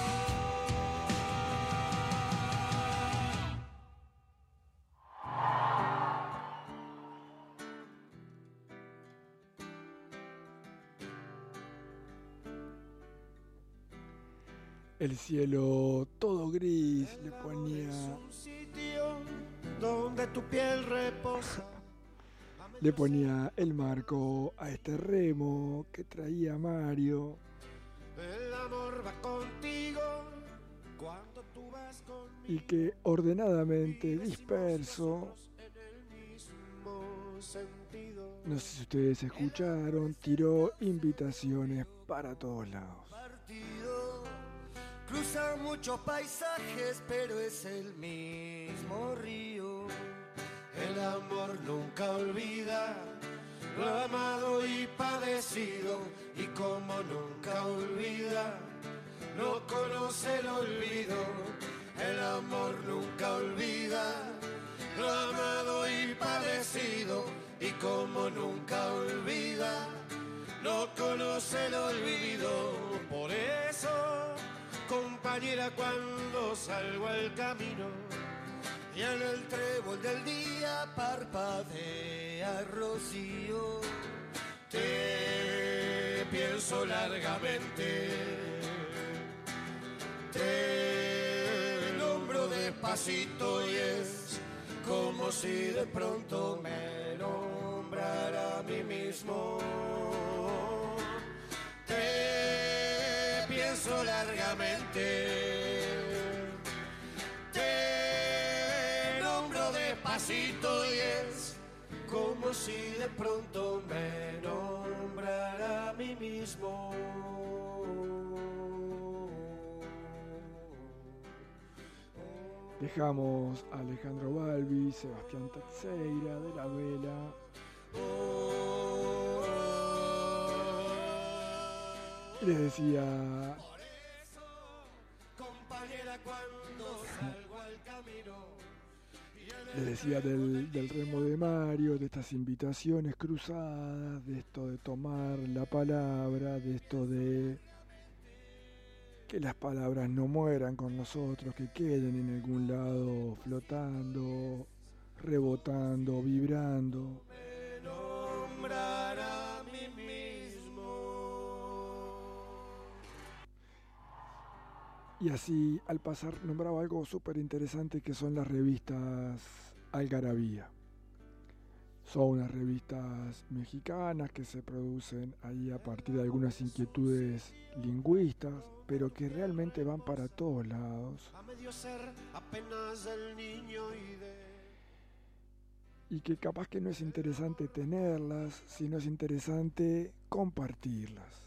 El cielo todo gris le ponía, Un sitio donde tu piel reposa. le ponía el marco a este remo que traía Mario. El amor va contigo cuando tú vas conmigo. Y que ordenadamente disperso, En el mismo sentido. no sé si ustedes escucharon, tiró invitaciones para todos lados. Partido cruza muchos paisajes, pero es el mismo río. El amor nunca olvida lo amado y padecido, y como nunca olvida, no conoce el olvido. El amor nunca olvida lo amado y padecido, y como nunca olvida, no conoce el olvido. Por eso, compañera, cuando salgo al camino y en el trébol del día parpadea rocío, te pienso largamente, te nombro despacito y es como si de pronto me nombrara a mí mismo. Te pienso largamente, te nombro despacito y es como si de pronto me nombrara a mí mismo. Dejamos a Alejandro Balbi, Sebastián Teixeira de la Vela, Les decía, les decía del, del remo de Mario, de estas invitaciones cruzadas, de esto de tomar la palabra, de esto de que las palabras no mueran con nosotros, que queden en algún lado flotando, rebotando, vibrando. Y así, al pasar, nombraba algo súper interesante que son las revistas Algarabía. Son unas revistas mexicanas que se producen ahí a partir de algunas inquietudes lingüistas, pero que realmente van para todos lados. Y que capaz que no es interesante tenerlas, sino es interesante compartirlas.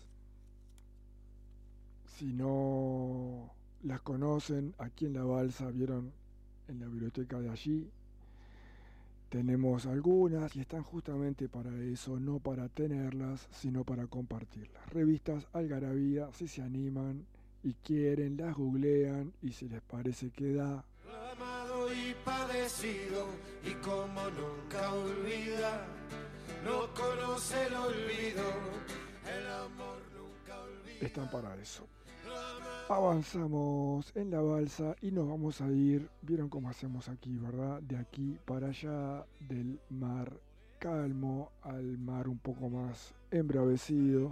Si no las conocen, aquí en La Balsa, vieron en la biblioteca de allí, tenemos algunas y están justamente para eso, no para tenerlas, sino para compartirlas. Revistas Algarabía, si se animan y quieren, las googlean y si les parece que da. Amado y padecido, y como nunca olvida, no conoce el olvido, el amor nunca olvida. Están para eso. Avanzamos en La Balsa y nos vamos a ir, vieron cómo hacemos aquí, ¿verdad? De aquí para allá, del mar calmo al mar un poco más embravecido.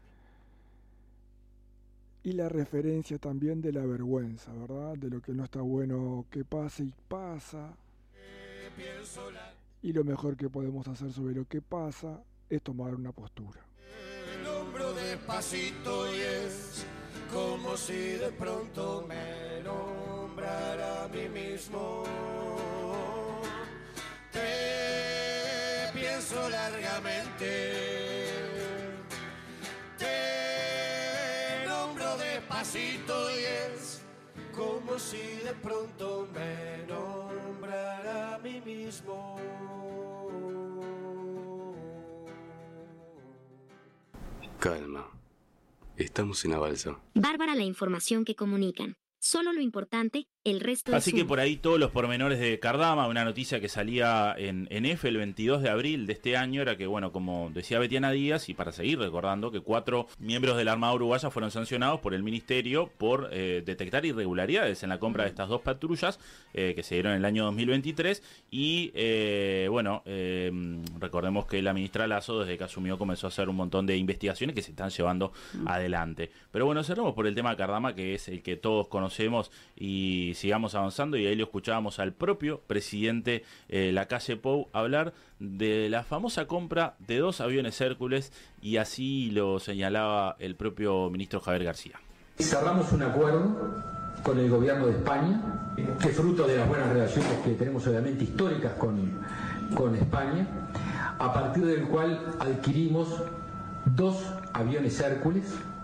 Y la referencia también de la vergüenza, ¿verdad? De lo que no está bueno que pase y pasa. Y lo mejor que podemos hacer sobre lo que pasa es tomar una postura. El hombro despacito y es como si de pronto me nombrara a mí mismo. Te pienso largamente, te nombro despacito y es como si de pronto me nombrara a mí mismo. Calma. Estamos en La Balsa. Bárbara la información que comunican. Solo lo importante, el resto Así es que humo. por ahí todos los pormenores de Cardama, una noticia que salía en, en F el veintidós de abril de este año, era que, bueno, como decía Betiana Díaz, y para seguir recordando, que cuatro miembros de la Armada Uruguaya fueron sancionados por el Ministerio por eh, detectar irregularidades en la compra de estas dos patrullas eh, que se dieron en el año dos mil veintitrés. Y, eh, bueno, eh, recordemos que la ministra Lazo, desde que asumió, comenzó a hacer un montón de investigaciones que se están llevando mm. adelante. Pero bueno, cerramos por el tema de Cardama, que es el que todos conocemos, y sigamos avanzando. Y ahí lo escuchábamos al propio presidente eh, Lacalle Pou hablar de la famosa compra de dos aviones Hércules, y así lo señalaba el propio ministro Javier García. Cerramos un acuerdo con el gobierno de España, que fruto de las buenas relaciones que tenemos obviamente históricas con, con España, a partir del cual adquirimos dos aviones Hércules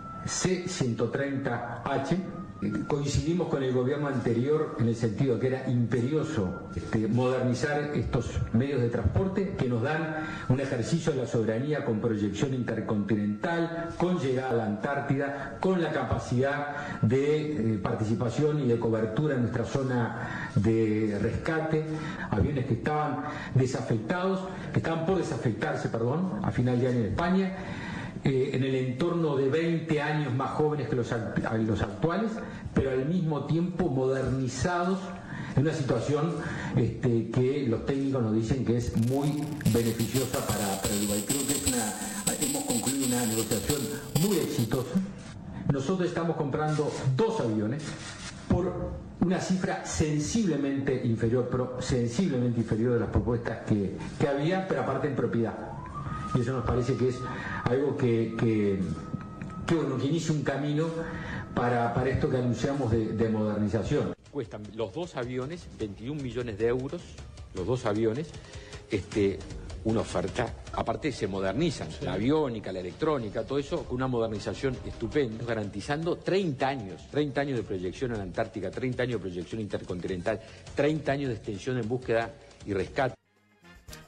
C ciento treinta H. Coincidimos con el gobierno anterior en el sentido que era imperioso este, modernizar estos medios de transporte que nos dan un ejercicio de la soberanía con proyección intercontinental, con llegada a la Antártida, con la capacidad de eh, participación y de cobertura en nuestra zona de rescate, aviones que estaban desafectados, que estaban por desafectarse, perdón, a final de año en España. Eh, en el entorno de veinte años más jóvenes que los, act los actuales, pero al mismo tiempo modernizados en una situación este, que los técnicos nos dicen que es muy beneficiosa para, para Uruguay. Creo que es una, hemos concluido una negociación muy exitosa. Nosotros estamos comprando dos aviones por una cifra sensiblemente inferior, pero sensiblemente inferior de las propuestas que, que había, pero aparte en propiedad. Y eso nos parece que es algo que, que, que, bueno, que inicia un camino para, para esto que anunciamos de, de modernización. Cuestan los dos aviones veintiún millones de euros, los dos aviones, este, una oferta, aparte se modernizan, sí. La aviónica, la electrónica, todo eso, con una modernización estupenda, garantizando treinta años, treinta años de proyección en la Antártica, treinta años de proyección intercontinental, treinta años de extensión en búsqueda y rescate.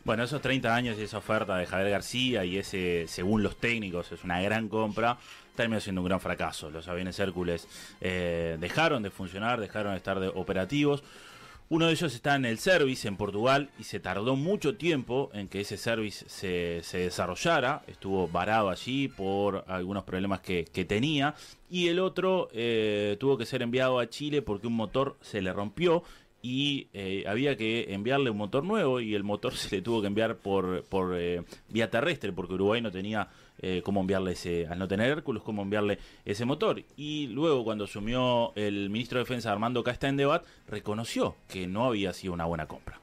Bueno, esos treinta años y esa oferta de Javier García y ese, según los técnicos, es una gran compra, terminó siendo un gran fracaso. Los aviones Hércules eh, dejaron de funcionar, dejaron de estar de operativos. Uno de ellos está en el service en Portugal y se tardó mucho tiempo en que ese service se, se desarrollara. Estuvo varado allí por algunos problemas que, que tenía. Y el otro eh, tuvo que ser enviado a Chile porque un motor se le rompió y eh, había que enviarle un motor nuevo y el motor se le tuvo que enviar por, por eh, vía terrestre porque Uruguay no tenía eh, cómo enviarle ese, al no tener Hércules, cómo enviarle ese motor. Y luego cuando asumió el ministro de Defensa Armando Castañebat, reconoció que no había sido una buena compra.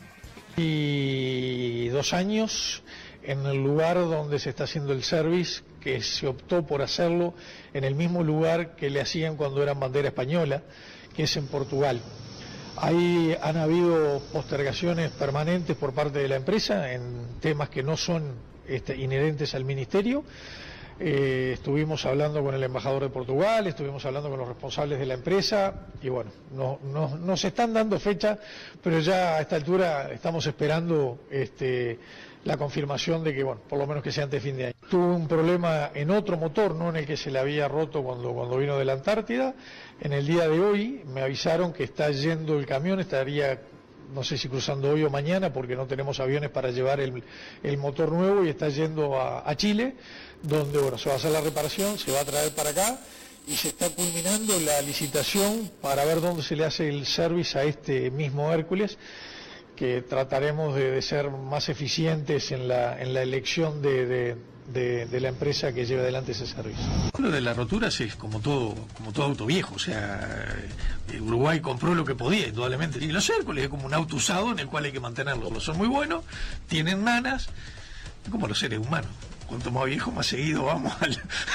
Y dos años en el lugar donde se está haciendo el service, que se optó por hacerlo en el mismo lugar que le hacían cuando eran bandera española, que es en Portugal. Ahí han habido postergaciones permanentes por parte de la empresa en temas que no son este, inherentes al ministerio. Eh, estuvimos hablando con el embajador de Portugal, estuvimos hablando con los responsables de la empresa y bueno, no, no, nos están dando fecha, pero ya a esta altura estamos esperando este, la confirmación de que, bueno, por lo menos que sea antes de fin de año. Tuve un problema en otro motor, no en el que se le había roto cuando, cuando vino de la Antártida. En el día de hoy me avisaron que está yendo el camión, estaría, no sé si cruzando hoy o mañana, porque no tenemos aviones para llevar el, el motor nuevo, y está yendo a, a Chile, donde bueno, se va a hacer la reparación, se va a traer para acá, y se está culminando la licitación para ver dónde se le hace el service a este mismo Hércules, que trataremos de, de ser más eficientes en la, en la elección de, de, de, de la empresa que lleve adelante ese servicio. Lo de las roturas es como todo, como todo auto viejo, o sea, Uruguay compró lo que podía, indudablemente, y los Hércules es como un auto usado en el cual hay que mantenerlos. Los son muy buenos, tienen nanas, como los seres humanos. Cuanto más viejo, más seguido vamos al...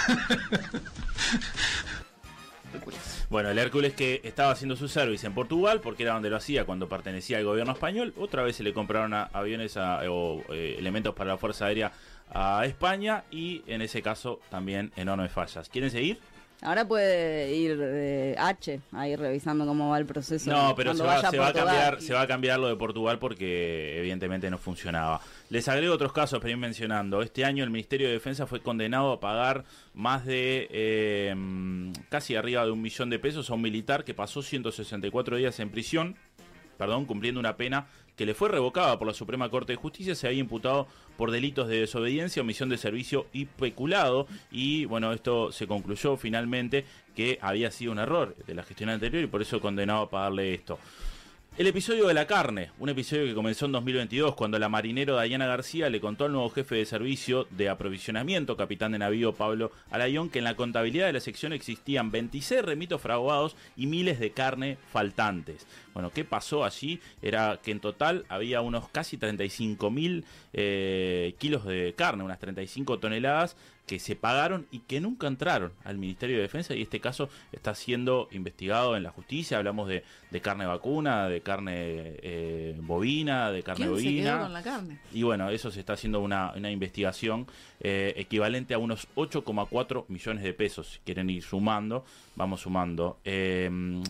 Bueno, el Hércules que estaba haciendo su service en Portugal, porque era donde lo hacía cuando pertenecía al gobierno español, otra vez se le compraron a, aviones a, o eh, elementos para la Fuerza Aérea a España, y en ese caso también enormes fallas. ¿Quieren seguir? Ahora puede ir de H, ahí revisando cómo va el proceso. No, pero se va, se, va a cambiar, se va a cambiar lo de Portugal porque evidentemente no funcionaba. Les agrego otros casos para ir mencionando. Este año el Ministerio de Defensa fue condenado a pagar más de eh, casi arriba de un millón de pesos a un militar que pasó ciento sesenta y cuatro días en prisión, perdón, cumpliendo una pena que le fue revocada por la Suprema Corte de Justicia. Se había imputado por delitos de desobediencia, omisión de servicio y peculado, y bueno, esto se concluyó finalmente que había sido un error de la gestión anterior y por eso condenado a pagarle esto. El episodio de la carne, un episodio que comenzó en dos mil veintidós, cuando la marinero Dayana García le contó al nuevo jefe de servicio de aprovisionamiento, capitán de navío Pablo Alayón, que en la contabilidad de la sección existían veintiséis remitos fraguados y miles de carne faltantes. Bueno, ¿qué pasó allí? Era que en total había unos casi treinta y cinco mil eh, kilos de carne, unas treinta y cinco toneladas, que se pagaron y que nunca entraron al Ministerio de Defensa, y este caso está siendo investigado en la justicia. Hablamos de, de carne vacuna, de carne eh, bovina, de carne ¿Quién bovina. se quedó con la carne? Y bueno, eso se está haciendo una, una investigación eh, equivalente a unos ocho coma cuatro millones de pesos. Si quieren ir sumando, vamos sumando. Eh,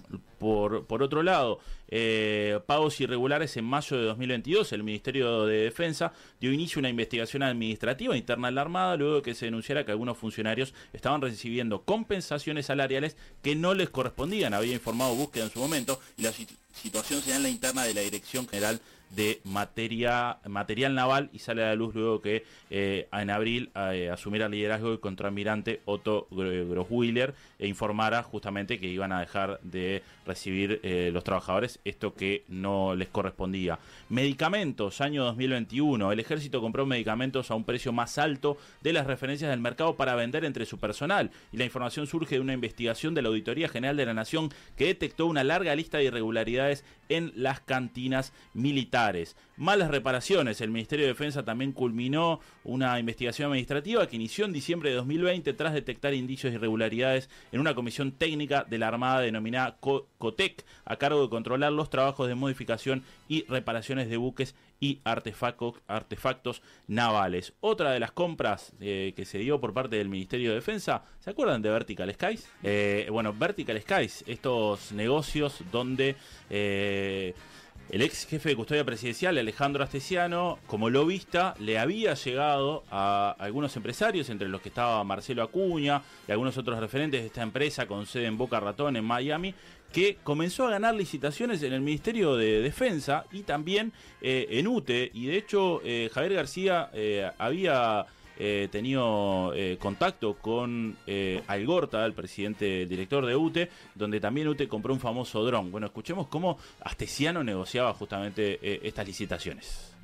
por, por otro lado, eh, pagos irregulares. En mayo de dos mil veintidós, el Ministerio de Defensa dio inicio a una investigación administrativa interna en la Armada, luego de que se denunciara que algunos funcionarios estaban recibiendo compensaciones salariales que no les correspondían. Había informado Búsqueda en su momento, y la situación se da en la interna de la Dirección General de materia material naval, y sale a la luz luego que eh, en abril eh, asumiera el liderazgo el contraalmirante Otto Grosswiller e informara justamente que iban a dejar de recibir eh, los trabajadores esto que no les correspondía. Medicamentos, año dos mil veintiuno, el ejército compró medicamentos a un precio más alto de las referencias del mercado para vender entre su personal, y la información surge de una investigación de la Auditoría General de la Nación que detectó una larga lista de irregularidades en las cantinas militares. Malas reparaciones. El Ministerio de Defensa también culminó una investigación administrativa que inició en diciembre de dos mil veinte tras detectar indicios de irregularidades en una comisión técnica de la Armada denominada COTEC, a cargo de controlar los trabajos de modificación y reparaciones de buques y artefactos, artefactos navales. Otra de las compras eh, que se dio por parte del Ministerio de Defensa, ¿se acuerdan de Vertical Skies? Eh, bueno, Vertical Skies, estos negocios donde... Eh, El ex jefe de custodia presidencial, Alejandro Astesiano, como lobista, le había llegado a algunos empresarios, entre los que estaba Marcelo Acuña y algunos otros referentes de esta empresa con sede en Boca Ratón, en Miami, que comenzó a ganar licitaciones en el Ministerio de Defensa y también eh, en U T E. Y de hecho, eh, Javier García eh, había eh, tenido eh, contacto con eh, Algorta, el presidente, el director de U T E, donde también U T E compró un famoso dron. Bueno, escuchemos cómo Astesiano negociaba justamente eh, estas licitaciones.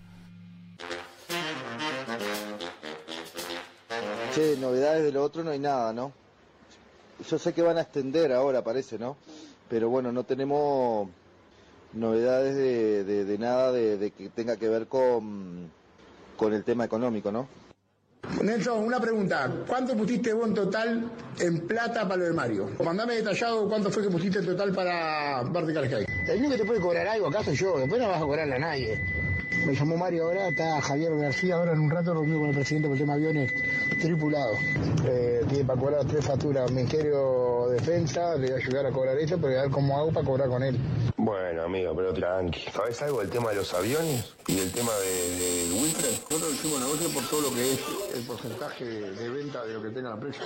Che, novedades de lo otro no hay nada, ¿no? Yo sé que van a extender ahora, parece, ¿no? Pero bueno, no tenemos novedades de, de, de nada de, de que tenga que ver con, con el tema económico, ¿no? Nelson, una pregunta. ¿Cuánto pusiste vos en total en plata para lo de Mario? Mandame detallado cuánto fue que pusiste en total para Vertical Sky. El único que te puede cobrar algo acá soy yo, después no vas a cobrarle a nadie. Me llamó Mario ahora, está Javier García ahora en un rato reunido con el presidente por el tema aviones tripulados. Eh, tiene para cobrar tres facturas, Ministerio de Defensa, le voy a ayudar a cobrar eso, pero voy a ver cómo hago para cobrar con él. Bueno, amigo, pero tranqui. ¿Sabes algo del tema de los aviones y del tema de, de Wilfred? Nosotros hicimos negocio por todo lo que es el porcentaje de venta de lo que tenga la empresa,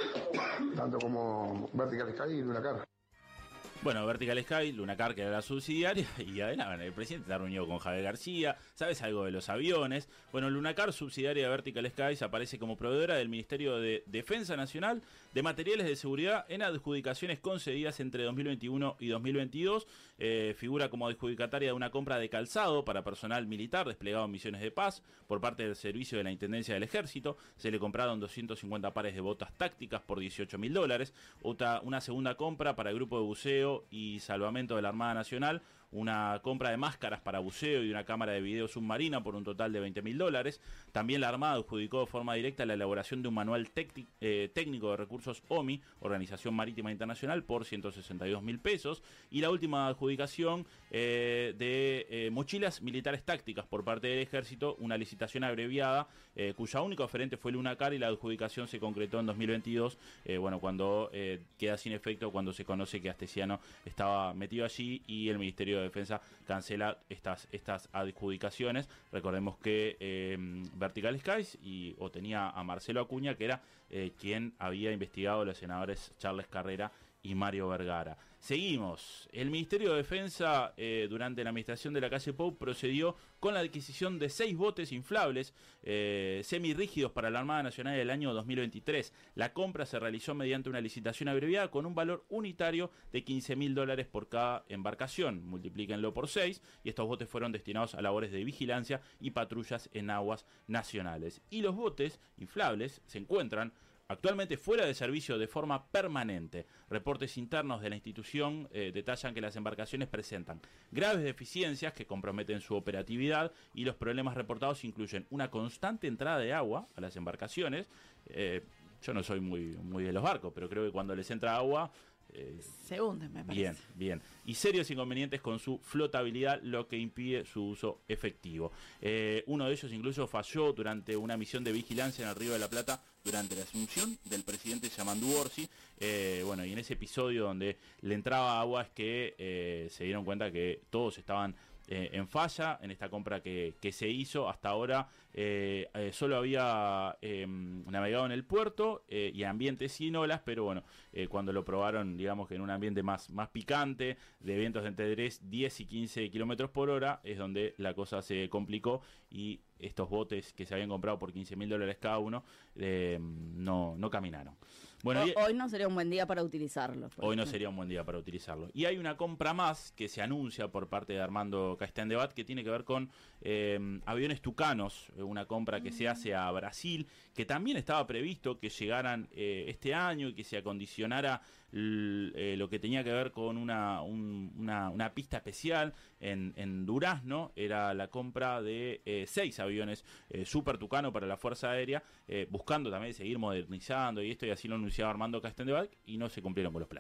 tanto como Vertical Sky y Lunacar. Bueno, Vertical Sky, Lunacar, que era la subsidiaria, y adelante, el presidente está reunido con Javier García. ¿Sabes algo de los aviones? Bueno, Lunacar, subsidiaria de Vertical Sky, aparece como proveedora del Ministerio de Defensa Nacional de materiales de seguridad en adjudicaciones concedidas entre dos mil veintiuno y dos mil veintidós. Eh, figura como adjudicataria de una compra de calzado para personal militar desplegado en misiones de paz por parte del servicio de la Intendencia del Ejército. Se le compraron doscientos cincuenta pares de botas tácticas por dieciocho mil dólares. Otra, una segunda compra para el grupo de buceo y salvamento de la Armada Nacional, una compra de máscaras para buceo y una cámara de video submarina por un total de veinte mil dólares. También la Armada adjudicó de forma directa la elaboración de un manual eh, técnico de recursos O M I, Organización Marítima Internacional, por ciento sesenta y dos mil pesos. Y la última adjudicación eh, de eh, mochilas militares tácticas por parte del Ejército, una licitación abreviada eh, cuya única oferente fue Lunacar, y la adjudicación se concretó en dos mil veintidós, eh, bueno, cuando eh, queda sin efecto, cuando se conoce que Astesiano estaba metido allí y el Ministerio de Defensa cancela estas estas adjudicaciones. Recordemos que eh, Vertical Skies y, o tenía a Marcelo Acuña, que era eh, quien había investigado a los senadores Charles Carrera y Mario Vergara. Seguimos. El Ministerio de Defensa, eh, durante la administración de la calle Pou, procedió con la adquisición de seis botes inflables eh, semirrígidos para la Armada Nacional del año dos mil veintitrés. La compra se realizó mediante una licitación abreviada con un valor unitario de quince mil dólares por cada embarcación. Multiplíquenlo por seis, y estos botes fueron destinados a labores de vigilancia y patrullas en aguas nacionales. Y los botes inflables se encuentran actualmente fuera de servicio de forma permanente. Reportes internos de la institución eh, detallan que las embarcaciones presentan graves deficiencias que comprometen su operatividad, y los problemas reportados incluyen una constante entrada de agua a las embarcaciones. Eh, yo no soy muy, muy de los barcos, pero creo que cuando les entra agua Eh, se hunden, me parece. Bien, bien. Y serios inconvenientes con su flotabilidad, lo que impide su uso efectivo. Eh, uno de ellos incluso falló durante una misión de vigilancia en el Río de la Plata durante la asunción del presidente Yamandu Orsi. Eh, bueno, y en ese episodio donde le entraba agua es que eh, se dieron cuenta que todos estaban Eh, en falla en esta compra que, que se hizo. Hasta ahora eh, eh, solo había eh, navegado en el puerto eh, y ambientes sin olas, pero bueno, eh, cuando lo probaron, digamos que en un ambiente más, más picante, de vientos de entre diez y quince kilómetros por hora, es donde la cosa se complicó, y estos botes que se habían comprado por quince mil dólares cada uno eh, no, no caminaron. Bueno, o, y, hoy no sería un buen día para utilizarlo. Hoy no sería un buen día para utilizarlo. Y hay una compra más que se anuncia por parte de Armando Castendebat, que tiene que ver con eh, aviones tucanos, una compra que se hace a Brasil, que también estaba previsto que llegaran eh, este año y que se acondicionara l, eh, lo que tenía que ver con una, un, una, una pista especial en, en Durazno. Era la compra de eh, seis aviones eh, Super Tucano para la Fuerza Aérea, eh, buscando también seguir modernizando y esto, y así lo anunciaba Armando Castendebat, y no se cumplieron con los plazos.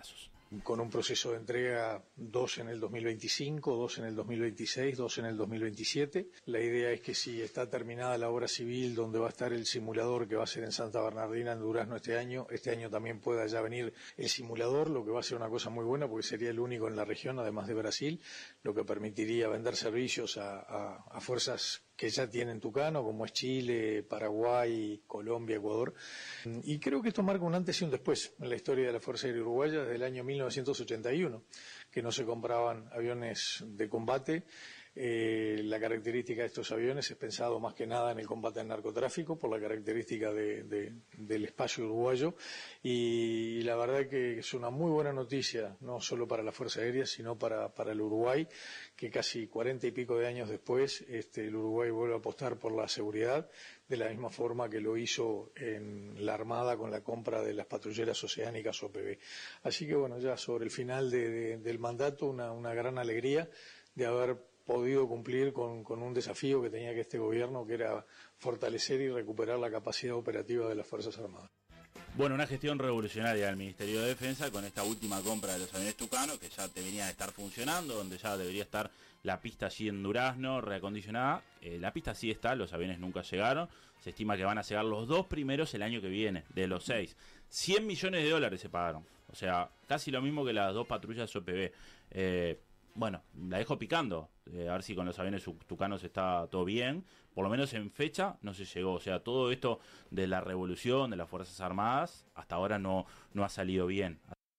con un proceso de entrega, dos en el dos mil veinticinco, dos en el dos mil veintiséis, dos en el dos mil veintisiete. La idea es que si está terminada la obra civil donde va a estar el simulador que va a ser en Santa Bernardina, en Durazno este año, este año también pueda ya venir el simulador, lo que va a ser una cosa muy buena porque sería el único en la región, además de Brasil, lo que permitiría vender servicios a, a, a fuerzas que ya tienen Tucano, como es Chile, Paraguay, Colombia, Ecuador. Y creo que esto marca un antes y un después en la historia de la Fuerza Aérea Uruguaya desde el año mil novecientos ochenta y uno, que no se compraban aviones de combate. Eh, la característica de estos aviones es pensado más que nada en el combate al narcotráfico por la característica de, de, del espacio uruguayo y, y la verdad que es una muy buena noticia no solo para la Fuerza Aérea sino para, para el Uruguay, que casi cuarenta y pico de años después este, el Uruguay vuelve a apostar por la seguridad de la misma forma que lo hizo en la Armada con la compra de las patrulleras oceánicas O P B. Así que bueno, ya sobre el final de, de, del mandato una, una gran alegría de haber podido cumplir con, con un desafío que tenía que este gobierno, que era fortalecer y recuperar la capacidad operativa de las Fuerzas Armadas. Bueno, una gestión revolucionaria del Ministerio de Defensa con esta última compra de los aviones Tucano, que ya deberían estar funcionando, donde ya debería estar la pista allí en Durazno, reacondicionada. Eh, la pista sí está, los aviones nunca llegaron. Se estima que van a llegar los dos primeros el año que viene, de los seis. cien millones de dólares se pagaron. O sea, casi lo mismo que las dos patrullas O P B. Eh, Bueno, la dejo picando, eh, a ver si con los aviones tucanos está todo bien. Por lo menos en fecha no se llegó. O sea, todo esto de la revolución, de las Fuerzas Armadas, hasta ahora no, no ha salido bien.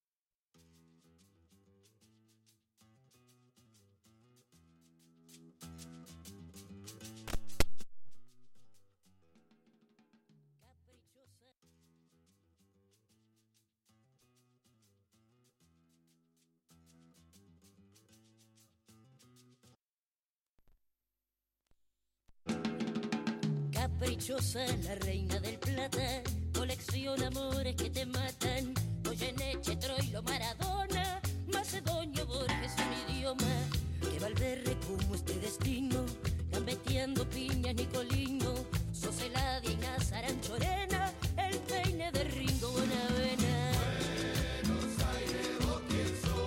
Caprichosa, la reina del plata, colecciona amores que te matan. Goyeneche, Troilo, Maradona, Macedonio, Borges, un idioma. Que Valverde como este destino, gambeteando piñas, Nicolino. Sos Eladia, Inás, Aranchorena, el peine de Ringo Bonavena. Buenos Aires, vos quién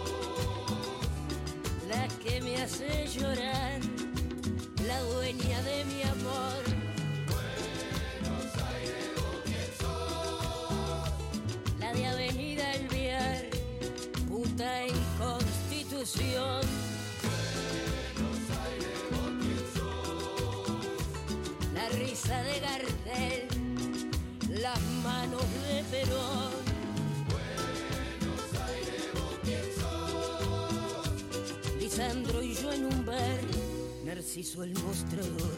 sos, la que me hace llorar, la dueña de mi amor. De Avenida Alvear, puta en Constitución. Buenos Aires, vos quién sos, la risa de Gardel, las manos de Perón. Buenos Aires, vos quién sos, Lisandro y yo en un bar, Narciso el mostrador.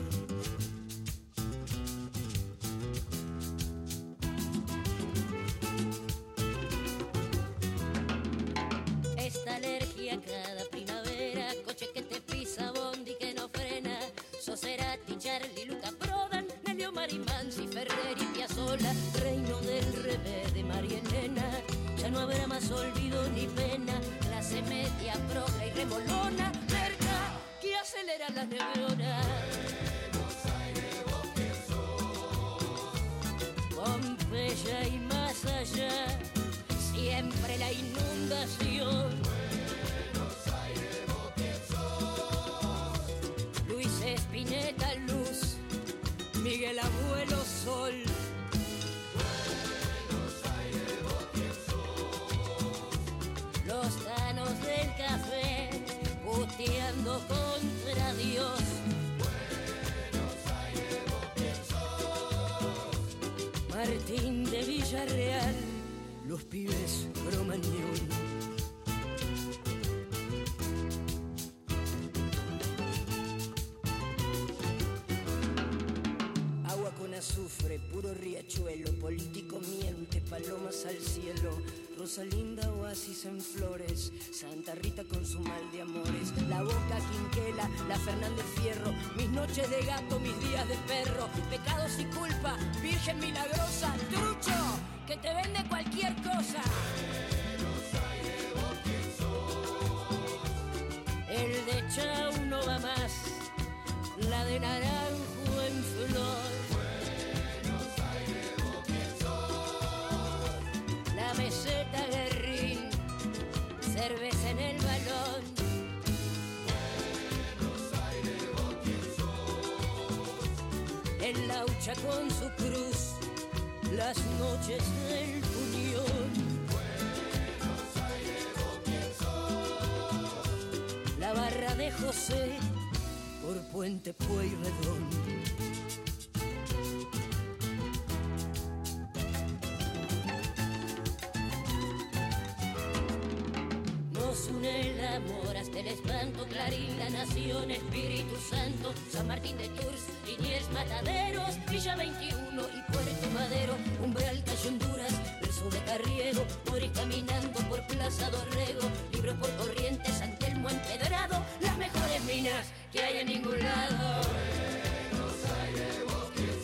Cada primavera, coche que te pisa, bondi que no frena. Soserati, Charlie, Luca Prodan, Nelio Marimansi, Ferrer y Piazzolla. Reino del revés de María Elena, ya no habrá más olvido ni pena. Clase media, progra y remolona, cerca que acelera las neuronas. Buenos Aires, vos quién sos, Pompeya y más allá, siempre la inundación. Espineta, Luz, Miguel Abuelo, Sol. Buenos Aires, vos quién sos, los tanos del café, puteando contra Dios. Buenos Aires, vos quién sos, Martín de Villarreal, los pibes Cromañón. Azufre, puro riachuelo, político miente, palomas al cielo. Rosalinda, oasis en flores, Santa Rita con su mal de amores. La Boca, Quinquela, la Fernández Fierro, mis noches de gato, mis días de perro. Pecados y culpa, Virgen milagrosa, trucho, que te vende cualquier cosa. Buenos Aires, vos quién sos, El de Chau no va más, la de Naranjo en flor. Buenos Aires, vos quién sos, La meseta Guerrín, el laucha con su cruz, las noches del Unión. Buenos Aires, ¿vos quién sos? La barra de José por Puente Pueyrredón. Nos une el amor hasta el espanto, Clarín, La Nación, Espíritu Santo, San Martín de Tours, Liniers, Mataderos, Villa veintiuno y Puerto Madero, Umbral, Calle Honduras, verso de Carriego, morir caminando por Plaza Dorrego, Libros por Corrientes, San Telmo empedrado, las mejores minas que hay en ningún lado. Buenos Aires, ¿vos quién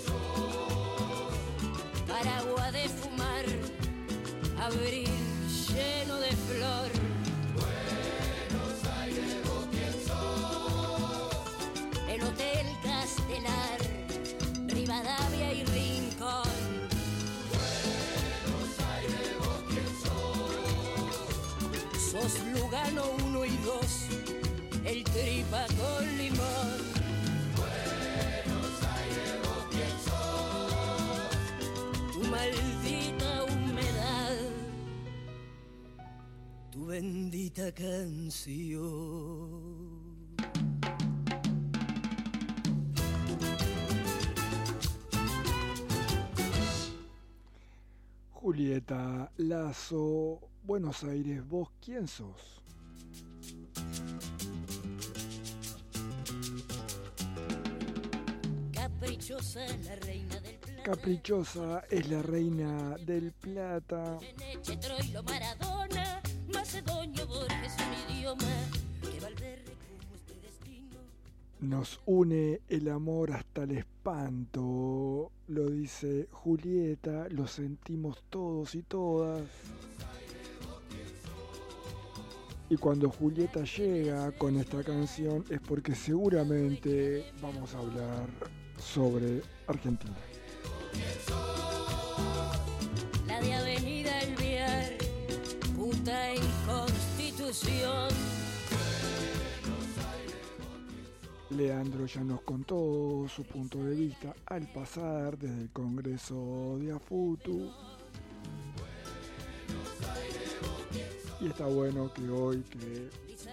sos? Aragua de fumar, abril lleno de flor. Buenos Aires, ¿vos quién sos? El Hotel Castelar, Rivadavia y Rincón. Buenos Aires, ¿vos quién sos? Sos Lugano uno y dos, el Tripa con limón. Buenos Aires, ¿vos quién sos? Tu maldita humedad, tu bendita canción. Julieta Lazo, Buenos Aires, ¿vos quién sos? Caprichosa la reina del Plata. Caprichosa es la reina del Plata. Neche, Troilo, Maradona, Macedonio, Borges, un idioma que Valverde como este destino. Nos une el amor hasta el espanto, lo dice Julieta, lo sentimos todos y todas. Y cuando Julieta llega con esta canción es porque seguramente vamos a hablar sobre Argentina. La de Avenida Alvear, puta y Constitución. Leandro ya nos contó su punto de vista al pasar desde el Congreso de AFUTU. Y está bueno que hoy, que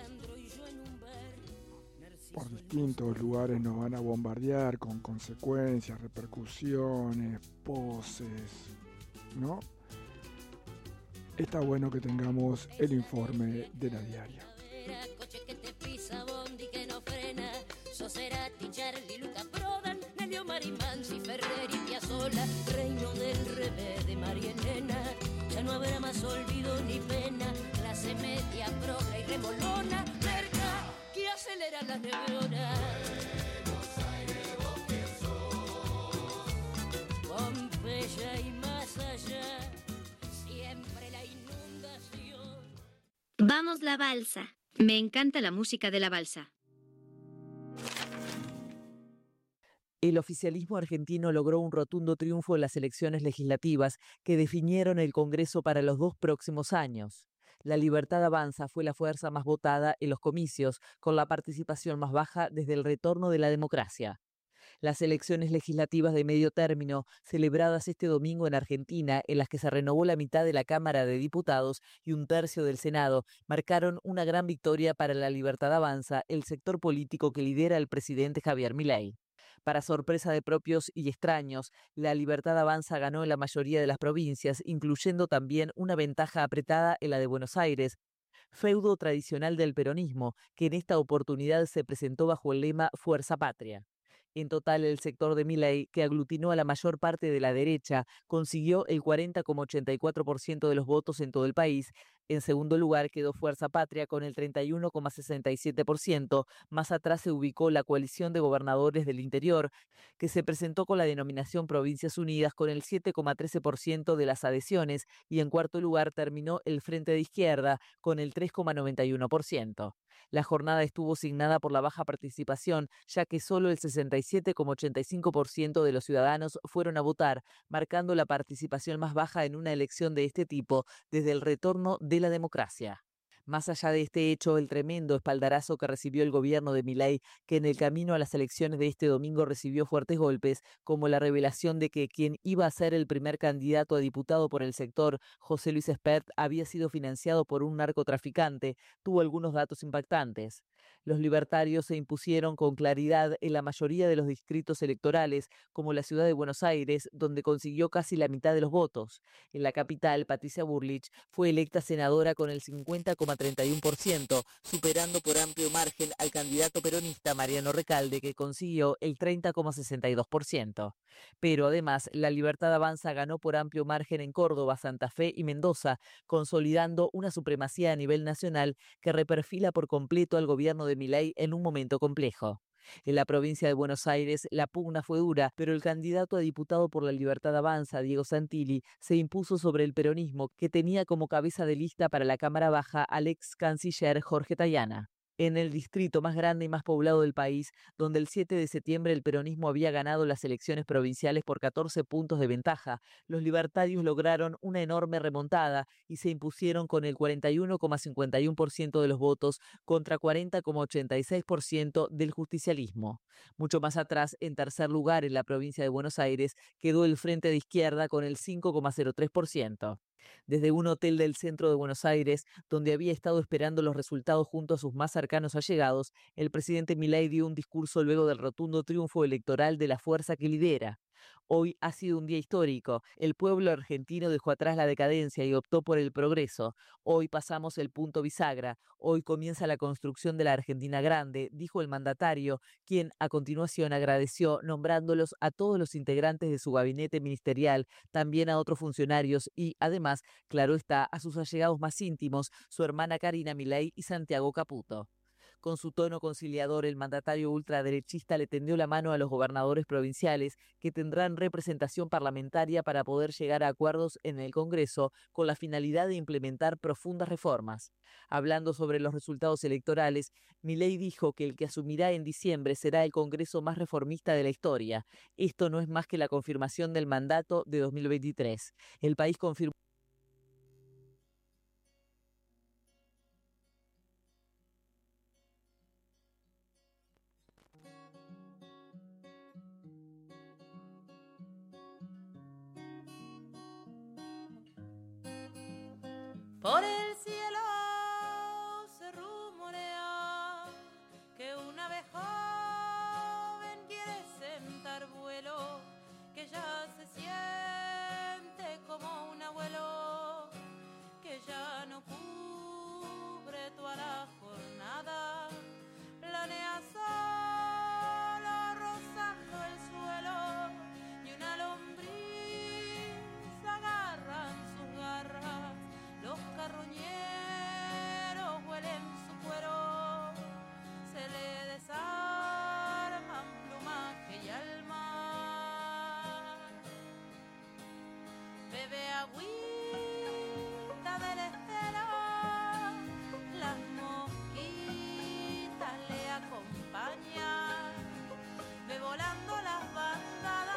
por distintos lugares nos van a bombardear con consecuencias, repercusiones, poses, ¿no? Está bueno que tengamos el informe de la diaria. Coche que te pisa, bondi que no frena. Socerati, Charlie, Luca Prodan, Nelio Marimansi, Ferrer y Piazzolla, reino del revés de María Elena. Ya no habrá más olvido ni pena, clase media, progre y remolona, merca que acelera las neuronas. Buenos Aires, ¿vos quién sos? Pompeya y más allá, siempre la inundación. Vamos la balsa. Me encanta la música de la balsa. El oficialismo argentino logró un rotundo triunfo en las elecciones legislativas que definieron el Congreso para los dos próximos años. La Libertad Avanza fue la fuerza más votada en los comicios, con la participación más baja desde el retorno de la democracia. Las elecciones legislativas de medio término, celebradas este domingo en Argentina, en las que se renovó la mitad de la Cámara de Diputados y un tercio del Senado, marcaron una gran victoria para la Libertad Avanza, el sector político que lidera el presidente Javier Milei. Para sorpresa de propios y extraños, la Libertad Avanza ganó en la mayoría de las provincias, incluyendo también una ventaja apretada en la de Buenos Aires, feudo tradicional del peronismo, que en esta oportunidad se presentó bajo el lema Fuerza Patria. En total, el sector de Milei, que aglutinó a la mayor parte de la derecha, consiguió el cuarenta coma ochenta y cuatro por ciento de los votos en todo el país. En segundo lugar quedó Fuerza Patria con el treinta y uno coma sesenta y siete por ciento. Más atrás se ubicó la Coalición de Gobernadores del Interior, que se presentó con la denominación Provincias Unidas con el siete coma trece por ciento de las adhesiones. Y en cuarto lugar terminó el Frente de Izquierda con el tres coma noventa y uno por ciento. La jornada estuvo signada por la baja participación, ya que solo el sesenta y siete coma ochenta y cinco por ciento de los ciudadanos fueron a votar, marcando la participación más baja en una elección de este tipo desde el retorno de la democracia. Más allá de este hecho, el tremendo espaldarazo que recibió el gobierno de Milei, que en el camino a las elecciones de este domingo recibió fuertes golpes, como la revelación de que quien iba a ser el primer candidato a diputado por el sector, José Luis Espert, había sido financiado por un narcotraficante, tuvo algunos datos impactantes. Los libertarios se impusieron con claridad en la mayoría de los distritos electorales, como la ciudad de Buenos Aires, donde consiguió casi la mitad de los votos. En la capital, Patricia Bullrich fue electa senadora con el cincuenta coma treinta y uno por ciento, superando por amplio margen al candidato peronista Mariano Recalde, que consiguió el treinta coma sesenta y dos por ciento. Pero además, la Libertad Avanza ganó por amplio margen en Córdoba, Santa Fe y Mendoza, consolidando una supremacía a nivel nacional que reperfila por completo al gobierno de Milei en un momento complejo. En la provincia de Buenos Aires, la pugna fue dura, pero el candidato a diputado por la Libertad Avanza, Diego Santilli, se impuso sobre el peronismo, que tenía como cabeza de lista para la Cámara Baja al ex canciller Jorge Tayana. En el distrito más grande y más poblado del país, donde el siete de septiembre el peronismo había ganado las elecciones provinciales por catorce puntos de ventaja, los libertarios lograron una enorme remontada y se impusieron con el cuarenta y uno coma cincuenta y uno por ciento de los votos contra cuarenta coma ochenta y seis por ciento del justicialismo. Mucho más atrás, en tercer lugar en la provincia de Buenos Aires, quedó el Frente de Izquierda con el cinco coma cero tres por ciento. Desde un hotel del centro de Buenos Aires, donde había estado esperando los resultados junto a sus más cercanos allegados, el presidente Milei dio un discurso luego del rotundo triunfo electoral de la fuerza que lidera. Hoy ha sido un día histórico. El pueblo argentino dejó atrás la decadencia y optó por el progreso. Hoy pasamos el punto bisagra. Hoy comienza la construcción de la Argentina grande, dijo el mandatario, quien a continuación agradeció nombrándolos a todos los integrantes de su gabinete ministerial, también a otros funcionarios y, además, claro está, a sus allegados más íntimos, su hermana Karina Milei y Santiago Caputo. Con su tono conciliador, el mandatario ultraderechista le tendió la mano a los gobernadores provinciales, que tendrán representación parlamentaria para poder llegar a acuerdos en el Congreso con la finalidad de implementar profundas reformas. Hablando sobre los resultados electorales, Milei dijo que el que asumirá en diciembre será el Congreso más reformista de la historia. Esto no es más que la confirmación del mandato de dos mil veintitrés. El país confirmó Por el cielo se rumorea que una vez joven quiere sentar vuelo, que ya se siente como un abuelo, que ya no cubre toda la jornada, planea solo rozando el suelo y una lombriz agarra en sus garras. Los carroñeros huelen su cuero, se le desarman plumaje y alma. Bebe agüita del estero, las mosquitas le acompañan, ve volando las bandadas.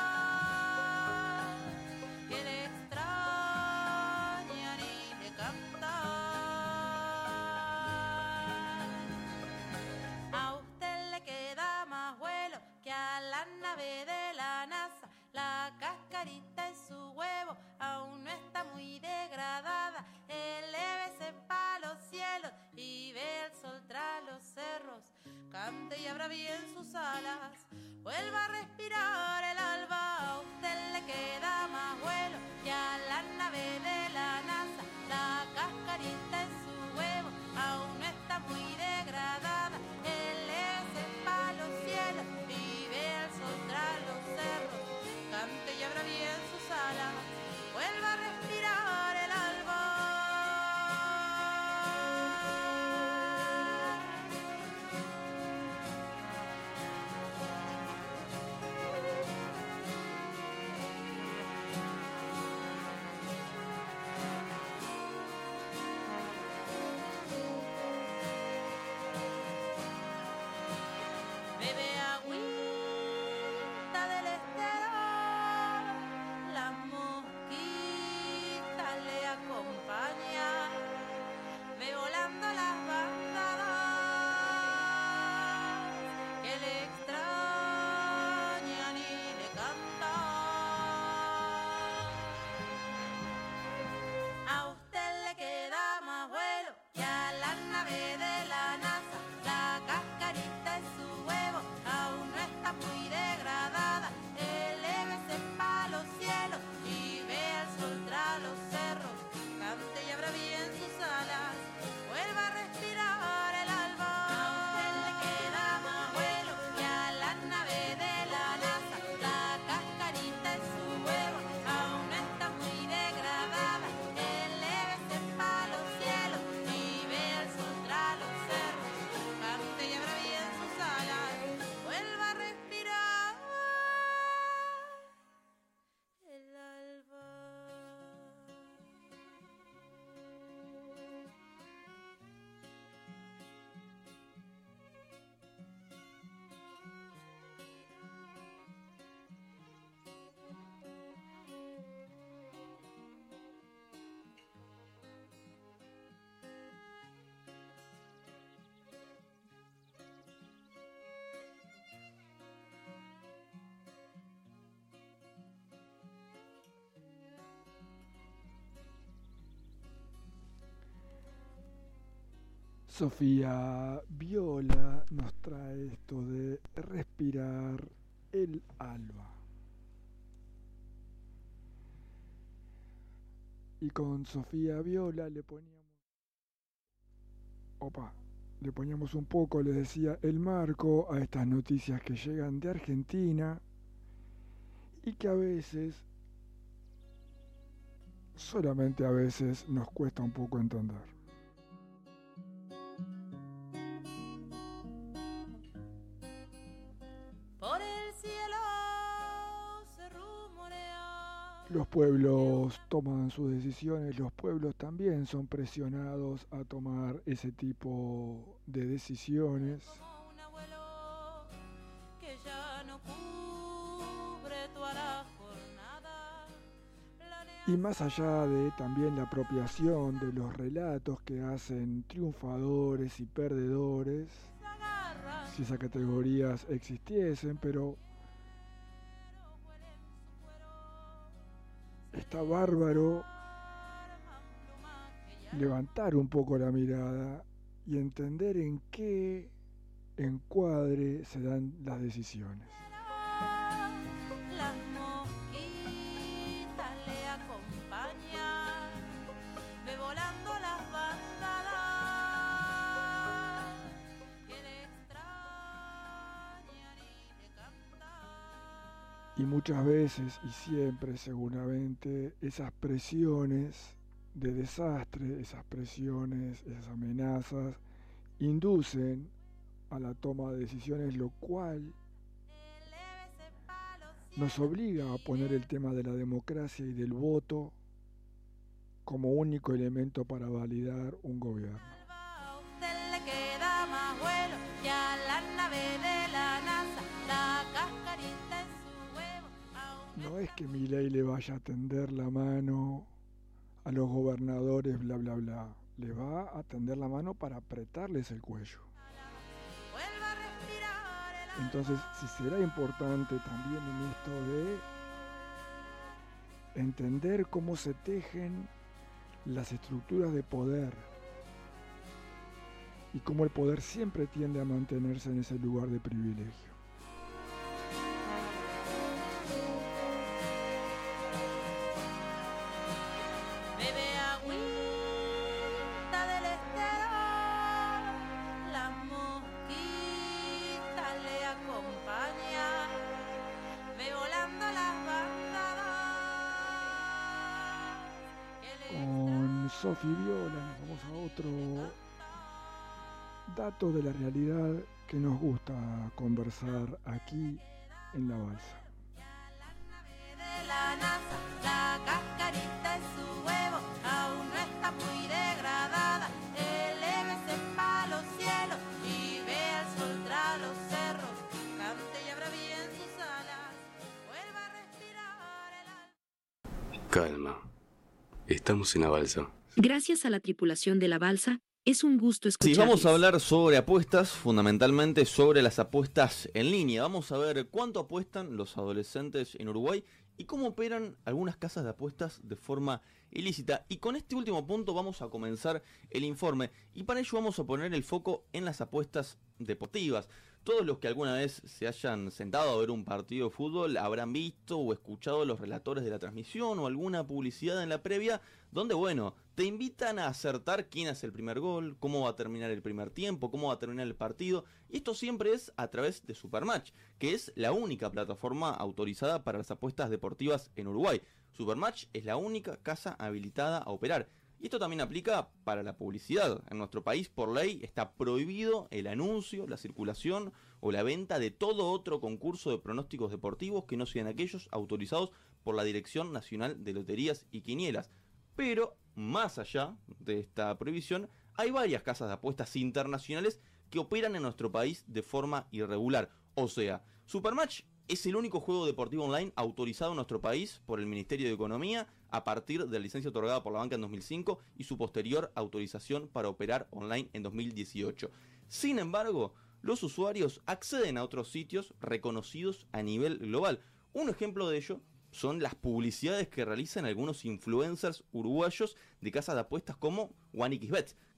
De la NASA, la cascarita en su huevo aún no está muy degradada. Elévese pa' los cielos y ve el sol tras los cerros. Cante y abra bien sus alas, vuelva a respirar el alba. A usted le queda más vuelo que a la nave de la NASA. La cascarita en su huevo aún no está muy degradada. Elévese pa' los cielos y ve el sol tras los cerros, cante y abra bien sus alas, vuelva a respirar el alba. Sofía Viola nos trae esto de respirar el alba. Y con Sofía Viola le poníamos... Opa, le poníamos un poco, les decía, el marco a estas noticias que llegan de Argentina y que a veces, solamente a veces, nos cuesta un poco entender. Por el cielo se rumorea. Los pueblos toman sus decisiones, los pueblos también son presionados a tomar ese tipo de decisiones. Como un abuelo que ya no cubre toda la jornada. Y más allá de también la apropiación de los relatos que hacen triunfadores y perdedores, si esas categorías existiesen, pero está bárbaro levantar un poco la mirada y entender en qué encuadre se dan las decisiones. Las mosquitas le acompañan, ve volando las bandadas, que le extrañan y le cantan. Y muchas veces y siempre seguramente esas presiones de desastre, esas presiones, esas amenazas inducen a la toma de decisiones, lo cual nos obliga a poner el tema de la democracia y del voto como único elemento para validar un gobierno. A usted le queda más vuelo que a la nave de la NASA, la cascarita en su huevo. No es que Milei le vaya a tender la mano a los gobernadores, bla, bla, bla. Le va a tender la mano para apretarles el cuello. Entonces, si será importante también en esto de entender cómo se tejen las estructuras de poder y cómo el poder siempre tiende a mantenerse en ese lugar de privilegio. Bebe agüita del estero, las mosquitas le acompañan, ve volando las bandadas. Con Sofi Viola nos vamos a otro dato de la realidad que nos gusta conversar aquí en La Balsa. De la NASA, la cascarita en su huevo, aún no está muy degradada. Elévese pa' los cielos y ve al sol tras los cerros. Cante y abra bien sus alas, vuelva a respirar el alma. Calma. Estamos en La Balsa. Gracias a la tripulación de La Balsa, es un gusto escucharles. Sí, vamos a hablar sobre apuestas, fundamentalmente sobre las apuestas en línea. Vamos a ver cuánto apuestan los adolescentes en Uruguay y cómo operan algunas casas de apuestas de forma ilícita. Y con este último punto vamos a comenzar el informe y para ello vamos a poner el foco en las apuestas deportivas. Todos los que alguna vez se hayan sentado a ver un partido de fútbol habrán visto o escuchado los relatores de la transmisión o alguna publicidad en la previa donde, bueno, te invitan a acertar quién hace el primer gol, cómo va a terminar el primer tiempo, cómo va a terminar el partido. Y esto siempre es a través de Supermatch, que es la única plataforma autorizada para las apuestas deportivas en Uruguay. Supermatch es la única casa habilitada a operar. Y esto también aplica para la publicidad. En nuestro país, por ley, está prohibido el anuncio, la circulación o la venta de todo otro concurso de pronósticos deportivos que no sean aquellos autorizados por la Dirección Nacional de Loterías y Quinielas. Pero, más allá de esta prohibición, hay varias casas de apuestas internacionales que operan en nuestro país de forma irregular. O sea, Supermatch es el único juego deportivo online autorizado en nuestro país por el Ministerio de Economía a partir de la licencia otorgada por la banca en dos mil cinco y su posterior autorización para operar online en dos mil dieciocho. Sin embargo, los usuarios acceden a otros sitios reconocidos a nivel global. Un ejemplo de ello son las publicidades que realizan algunos influencers uruguayos de casas de apuestas como OneXBet,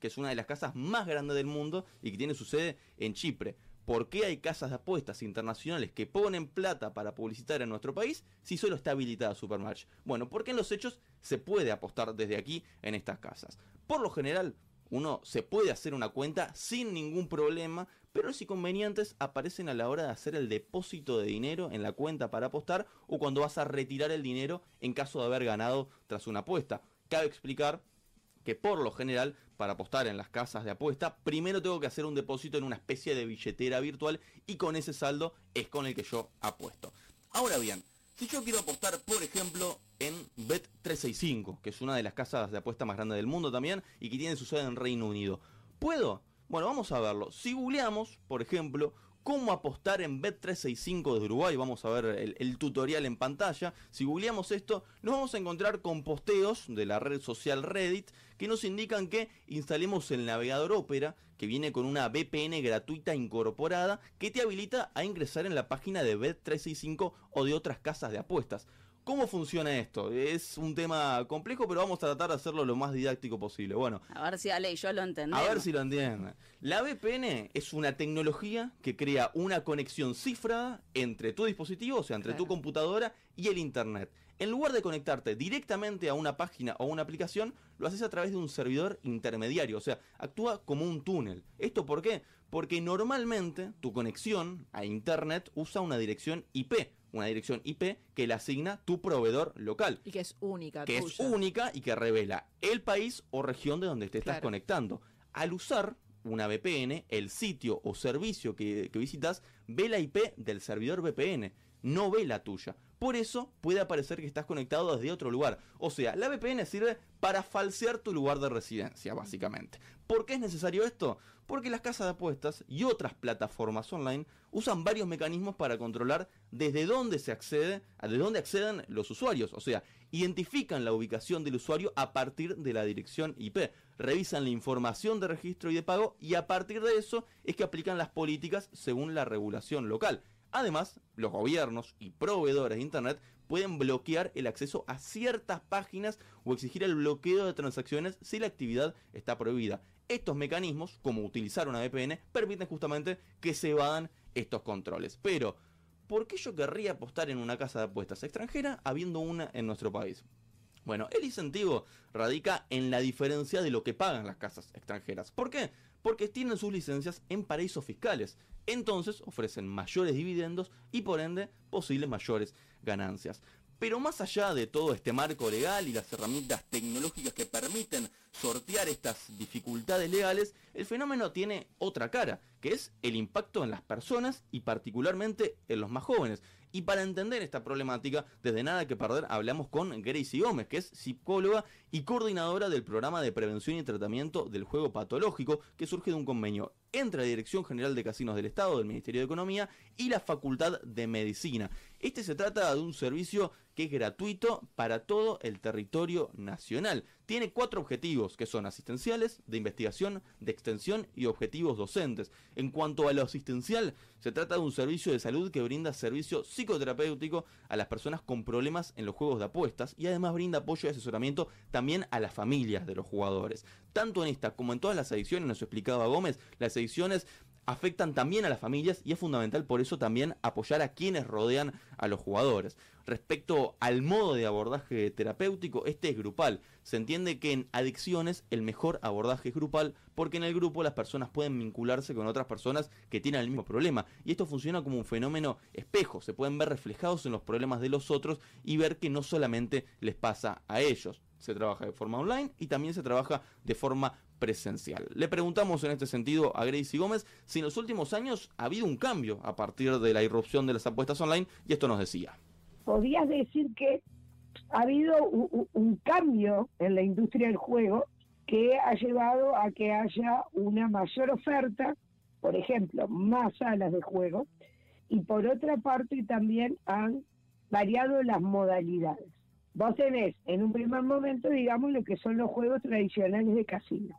que es una de las casas más grandes del mundo y que tiene su sede en Chipre. ¿Por qué hay casas de apuestas internacionales que ponen plata para publicitar en nuestro país si solo está habilitada Supermatch? Bueno, porque en los hechos se puede apostar desde aquí en estas casas. Por lo general, uno se puede hacer una cuenta sin ningún problema, pero los inconvenientes aparecen a la hora de hacer el depósito de dinero en la cuenta para apostar o cuando vas a retirar el dinero en caso de haber ganado tras una apuesta. Cabe explicar que por lo general, para apostar en las casas de apuesta, primero tengo que hacer un depósito en una especie de billetera virtual y con ese saldo es con el que yo apuesto. Ahora bien, si yo quiero apostar, por ejemplo, en Bet trescientos sesenta y cinco, que es una de las casas de apuesta más grandes del mundo también y que tiene su sede en Reino Unido, ¿puedo? Bueno, vamos a verlo. Si googleamos, por ejemplo, cómo apostar en Bet trescientos sesenta y cinco desde Uruguay, vamos a ver el, el tutorial en pantalla. Si googleamos esto, nos vamos a encontrar con posteos de la red social Reddit que nos indican que instalemos el navegador Opera, que viene con una V P N gratuita incorporada que te habilita a ingresar en la página de Bet trescientos sesenta y cinco o de otras casas de apuestas. ¿Cómo funciona esto? Es un tema complejo, pero vamos a tratar de hacerlo lo más didáctico posible. Bueno, a ver si Ale y yo lo entendemos. A ver si lo entienden. La V P N es una tecnología que crea una conexión cifrada entre tu dispositivo, o sea, entre claro. tu computadora y el internet. En lugar de conectarte directamente a una página o una aplicación, lo haces a través de un servidor intermediario, o sea, actúa como un túnel. ¿Esto por qué? Porque normalmente tu conexión a internet usa una dirección I P. Una dirección I P que le asigna tu proveedor local. Y que es única. Que tuya. es única y que revela el país o región de donde te estás claro. conectando. Al usar una V P N, el sitio o servicio que, que visitas ve la I P del servidor V P N, no ve la tuya. Por eso puede aparecer que estás conectado desde otro lugar. O sea, la V P N sirve para falsear tu lugar de residencia, básicamente. ¿Por qué es necesario esto? Porque las casas de apuestas y otras plataformas online usan varios mecanismos para controlar desde dónde se accede, de dónde acceden los usuarios. O sea, identifican la ubicación del usuario a partir de la dirección I P, revisan la información de registro y de pago y a partir de eso es que aplican las políticas según la regulación local. Además, los gobiernos y proveedores de internet pueden bloquear el acceso a ciertas páginas o exigir el bloqueo de transacciones si la actividad está prohibida. Estos mecanismos, como utilizar una V P N, permiten justamente que se evadan estos controles. Pero, ¿por qué yo querría apostar en una casa de apuestas extranjera habiendo una en nuestro país? Bueno, el incentivo radica en la diferencia de lo que pagan las casas extranjeras. ¿Por qué? Porque tienen sus licencias en paraísos fiscales. Entonces ofrecen mayores dividendos y por ende posibles mayores ganancias. Pero más allá de todo este marco legal y las herramientas tecnológicas que permiten sortear estas dificultades legales, el fenómeno tiene otra cara, que es el impacto en las personas y particularmente en los más jóvenes. Y para entender esta problemática, desde Nada que Perder, hablamos con Gracie Gómez, que es psicóloga y coordinadora del programa de prevención y tratamiento del juego patológico, que surge de un convenio entre la Dirección General de Casinos del Estado, del Ministerio de Economía y la Facultad de Medicina. Este se trata de un servicio que es gratuito para todo el territorio nacional. Tiene cuatro objetivos, que son asistenciales, de investigación, de extensión y objetivos docentes. En cuanto a lo asistencial, se trata de un servicio de salud que brinda servicio psicoterapéutico a las personas con problemas en los juegos de apuestas y además brinda apoyo y asesoramiento también a las familias de los jugadores. Tanto en esta como en todas las adicciones, nos explicaba Gómez, las adicciones afectan también a las familias y es fundamental por eso también apoyar a quienes rodean a los jugadores. Respecto al modo de abordaje terapéutico, este es grupal. Se entiende que en adicciones el mejor abordaje es grupal porque en el grupo las personas pueden vincularse con otras personas que tienen el mismo problema. Y esto funciona como un fenómeno espejo. Se pueden ver reflejados en los problemas de los otros y ver que no solamente les pasa a ellos. Se trabaja de forma online y también se trabaja de forma presencial. Le preguntamos en este sentido a Gracie Gómez si en los últimos años ha habido un cambio a partir de la irrupción de las apuestas online y esto nos decía. Podrías decir que ha habido un, un cambio en la industria del juego que ha llevado a que haya una mayor oferta, por ejemplo, más salas de juego, y por otra parte también han variado las modalidades. Vos tenés en un primer momento, digamos, lo que son los juegos tradicionales de casino,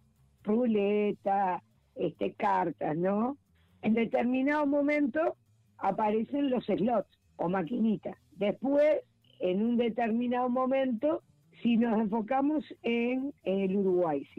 ruleta, este, cartas, ¿no? En determinado momento aparecen los slots o maquinitas. Después, en un determinado momento, si nos enfocamos en el Uruguay, ¿sí?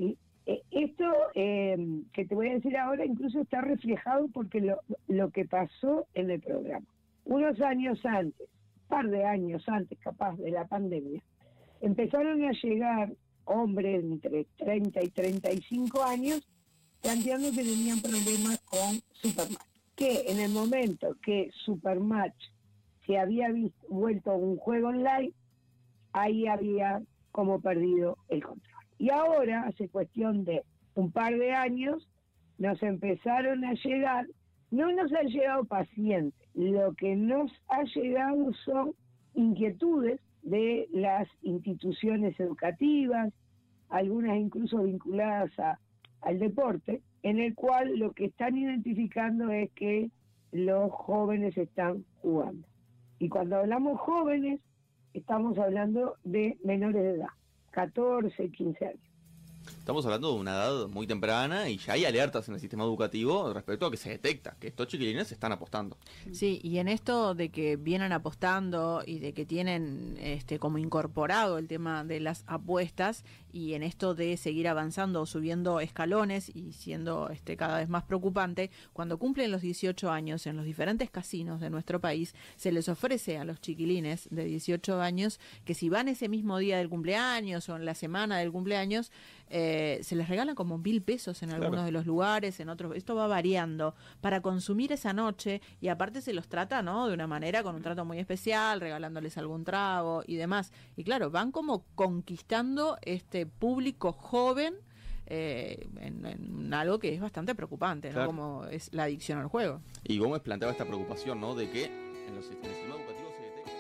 Eh, esto eh, que te voy a decir ahora incluso está reflejado porque lo, lo que pasó en el programa. Unos años antes, un par de años antes capaz de la pandemia, empezaron a llegar hombres entre treinta y treinta y cinco años planteando que tenían problemas con Supermatch. Que en el momento que Supermatch se había visto, vuelto un juego online, ahí había como perdido el control. Y ahora, hace cuestión de un par de años, nos empezaron a llegar, no nos han llegado pacientes, lo que nos ha llegado son inquietudes de las instituciones educativas, algunas incluso vinculadas a, al deporte, en el cual lo que están identificando es que los jóvenes están jugando. Y cuando hablamos jóvenes, estamos hablando de menores de edad, catorce, quince años. Estamos hablando de una edad muy temprana y ya hay alertas en el sistema educativo respecto a que se detecta que estos chiquilines se están apostando. Sí, y en esto de que vienen apostando y de que tienen este como incorporado el tema de las apuestas, y en esto de seguir avanzando, subiendo escalones y siendo este cada vez más preocupante, cuando cumplen los dieciocho años en los diferentes casinos de nuestro país, se les ofrece a los chiquilines de dieciocho años que si van ese mismo día del cumpleaños o en la semana del cumpleaños, eh, se les regalan como mil pesos en algunos claro. de los lugares, en otros, esto va variando, para consumir esa noche, y aparte se los trata, ¿no?, de una manera, con un trato muy especial, regalándoles algún trago y demás. Y claro, van como conquistando este público joven eh, en, en algo que es bastante preocupante, ¿no? Claro. Como es la adicción al juego. Y Gómez planteaba esta preocupación, ¿no?, de que en los sistemas educativos se detecta.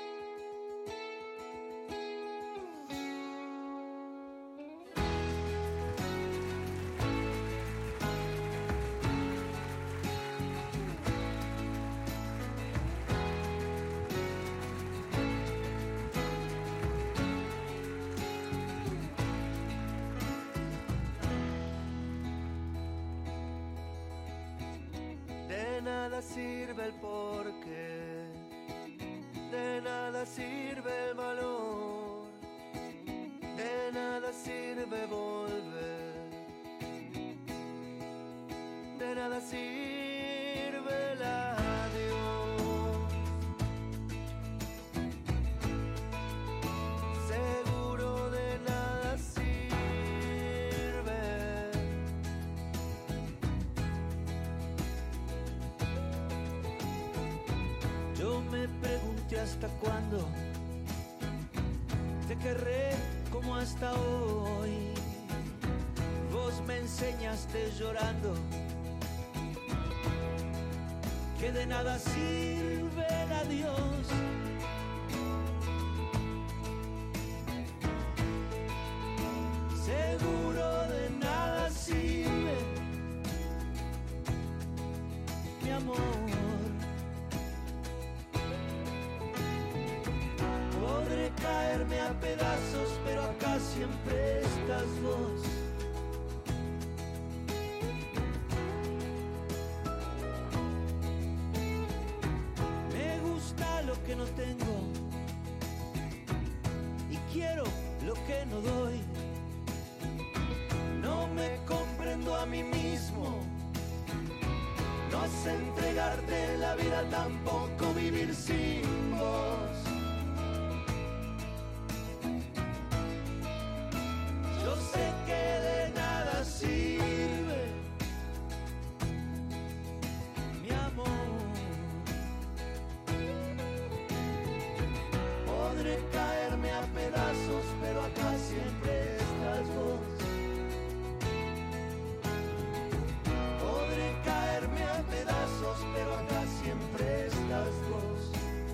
Sirve el porqué, de nada sirve el valor, de nada sirve volver, de nada sirve el adiós. Seguro de nada sirve. Yo me pregunté hasta cuándo te querré como hasta hoy. Vos me enseñaste llorando que de nada sirve el adiós. Seguro de nada sirve, mi amor. Podré caerme a pedazos, pero acá siempre estás vos. Me gusta lo que no tengo y quiero lo que no doy. No me comprendo a mí mismo, no sé entregarte la vida, tampoco vivir sin vos. Yo sé que de nada sirve, mi amor. Podré caerme a pedazos, pero acá siempre estás vos. Podré caerme a pedazos, pero acá siempre estás vos.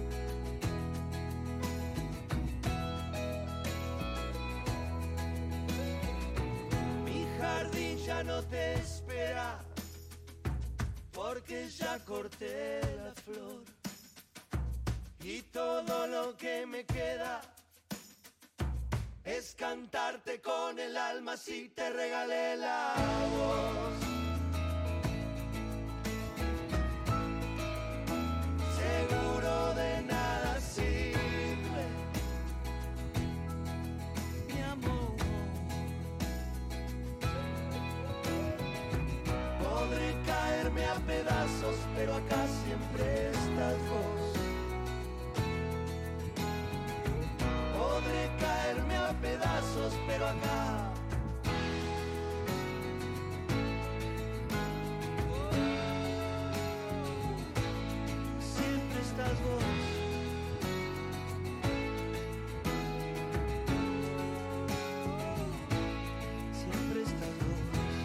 Mi jardín ya no te espera, porque ya corté la flor. Y todo lo que me queda es cantarte con el alma si te regalé la voz. Seguro de nada sirve, mi amor. caerme a pedazos, pero acá siempre estás vos. Podré caerme a pedazos, pero acá siempre estás vos. Siempre estás vos.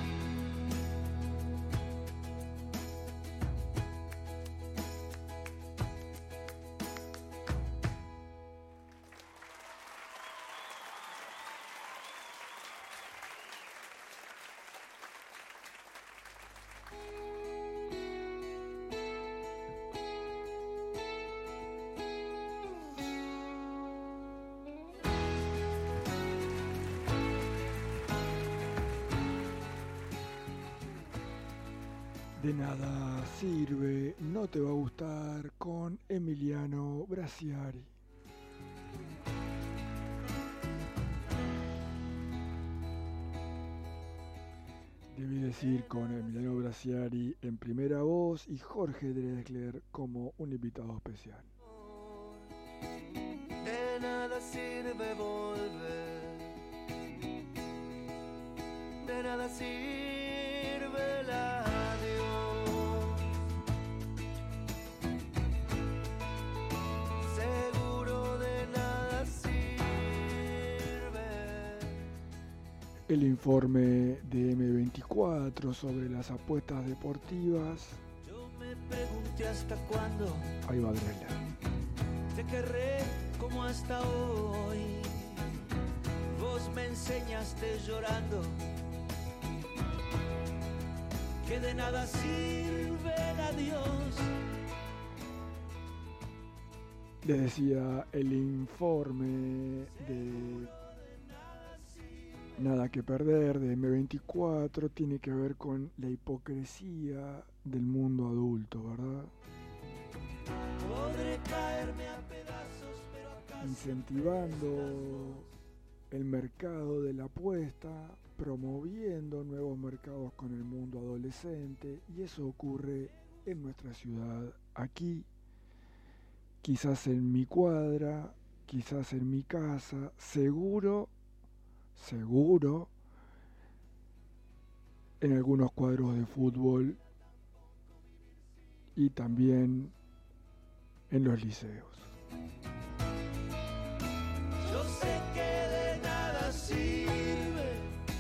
De nada sirve, no te va a gustar, con Emiliano Brasiari. Debí decir con Emiliano Brasiari en primera voz y Jorge Drexler como un invitado especial. De nada sirve volver, de nada sirve el adiós, seguro de nada sirve. El informe de eme veinticuatro sobre las apuestas deportivas. Yo me pregunté hasta cuándo Ahí va Drexler. te querré como hasta hoy. Vos me enseñaste llorando que de nada sirve el adiós. Les decía, el informe de Nada que Perder de eme veinticuatro tiene que ver con la hipocresía del mundo adulto, ¿verdad? Podré caerme a pedazos, pero acá Incentivando el mercado de la apuesta, promoviendo nuevos mercados con el mundo adolescente, y eso ocurre en nuestra ciudad, aquí, quizás en mi cuadra, quizás en mi casa, seguro, seguro, en algunos cuadros de fútbol y también en los liceos. yo sé que de nada sirve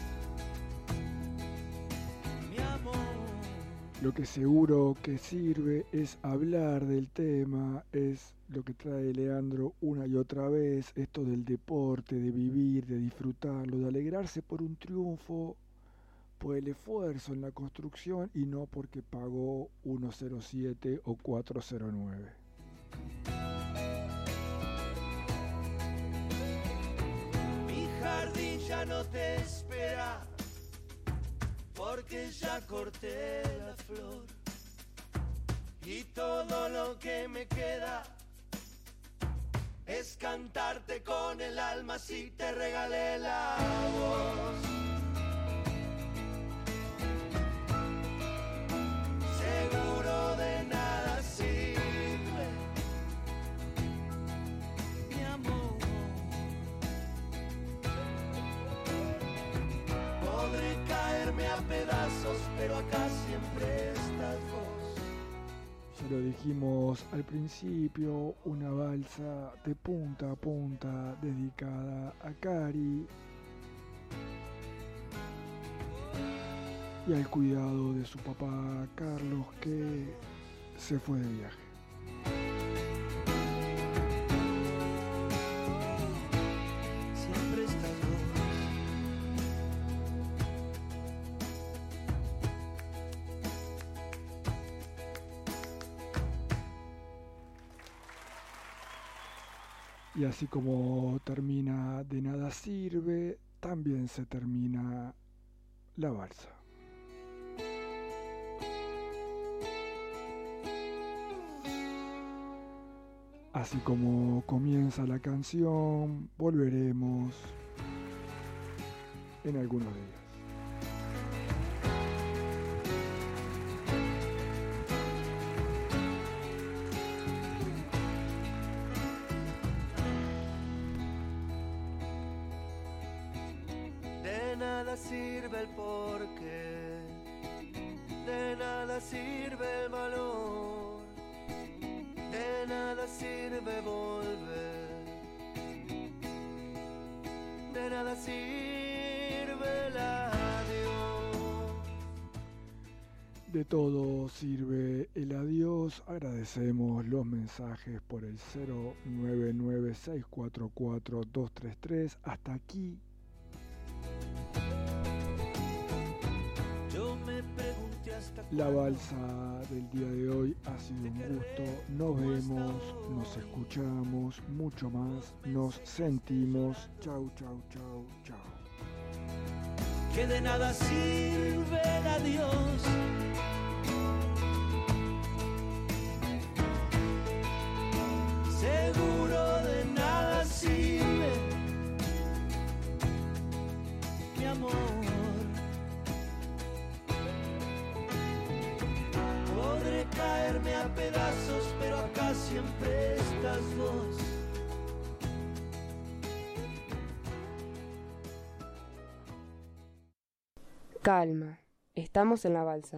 mi amor. Lo que seguro que sirve es hablar del tema, es lo que trae Leandro una y otra vez, esto del deporte, de vivir, de disfrutarlo, de alegrarse por un triunfo, por el esfuerzo en la construcción y no porque pagó uno cero siete o cuatro cero nueve. Mi jardín ya no te espera, porque ya corté la flor, y todo lo que me queda es cantarte con el alma si te regalé la voz. Seguro de nada sirve mi amor. Podré caerme a pedazos, pero acá siempre estás vos. Ya lo dijimos al principio, una balsa de punta a punta dedicada a Cari y al cuidado de su papá Carlos, que se fue de viaje. Siempre estás vos. Y así como termina De nada sirve, también se termina la balsa. Así como comienza la canción, volveremos en algunos días. De nada sirve el porqué, de nada sirve el valor, de nada sirve volver, de nada sirve el adiós. De todo sirve el adiós. Agradecemos los mensajes por el cero nueve nueve seis cuatro cuatro dos tres tres. Hasta aquí. La balsa del día de hoy ha sido un gusto. Nos vemos, nos escuchamos, mucho más, nos sentimos. Chau, chau, chau, chau. Que de nada sirve el adiós. Seguro de nada sirve, mi amor. Podré caerme a pedazos, pero acá siempre estás vos. Calma, estamos en la balsa.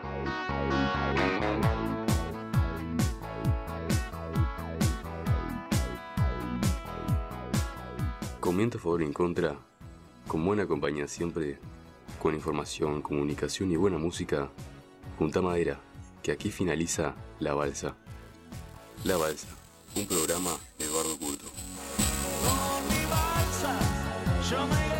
Comenta a favor y en contra, con buena compañía siempre, con información, comunicación y buena música, junta madera, que aquí finaliza La Balsa. La Balsa, un programa de Eduardo Curto. Con mi balsa, yo me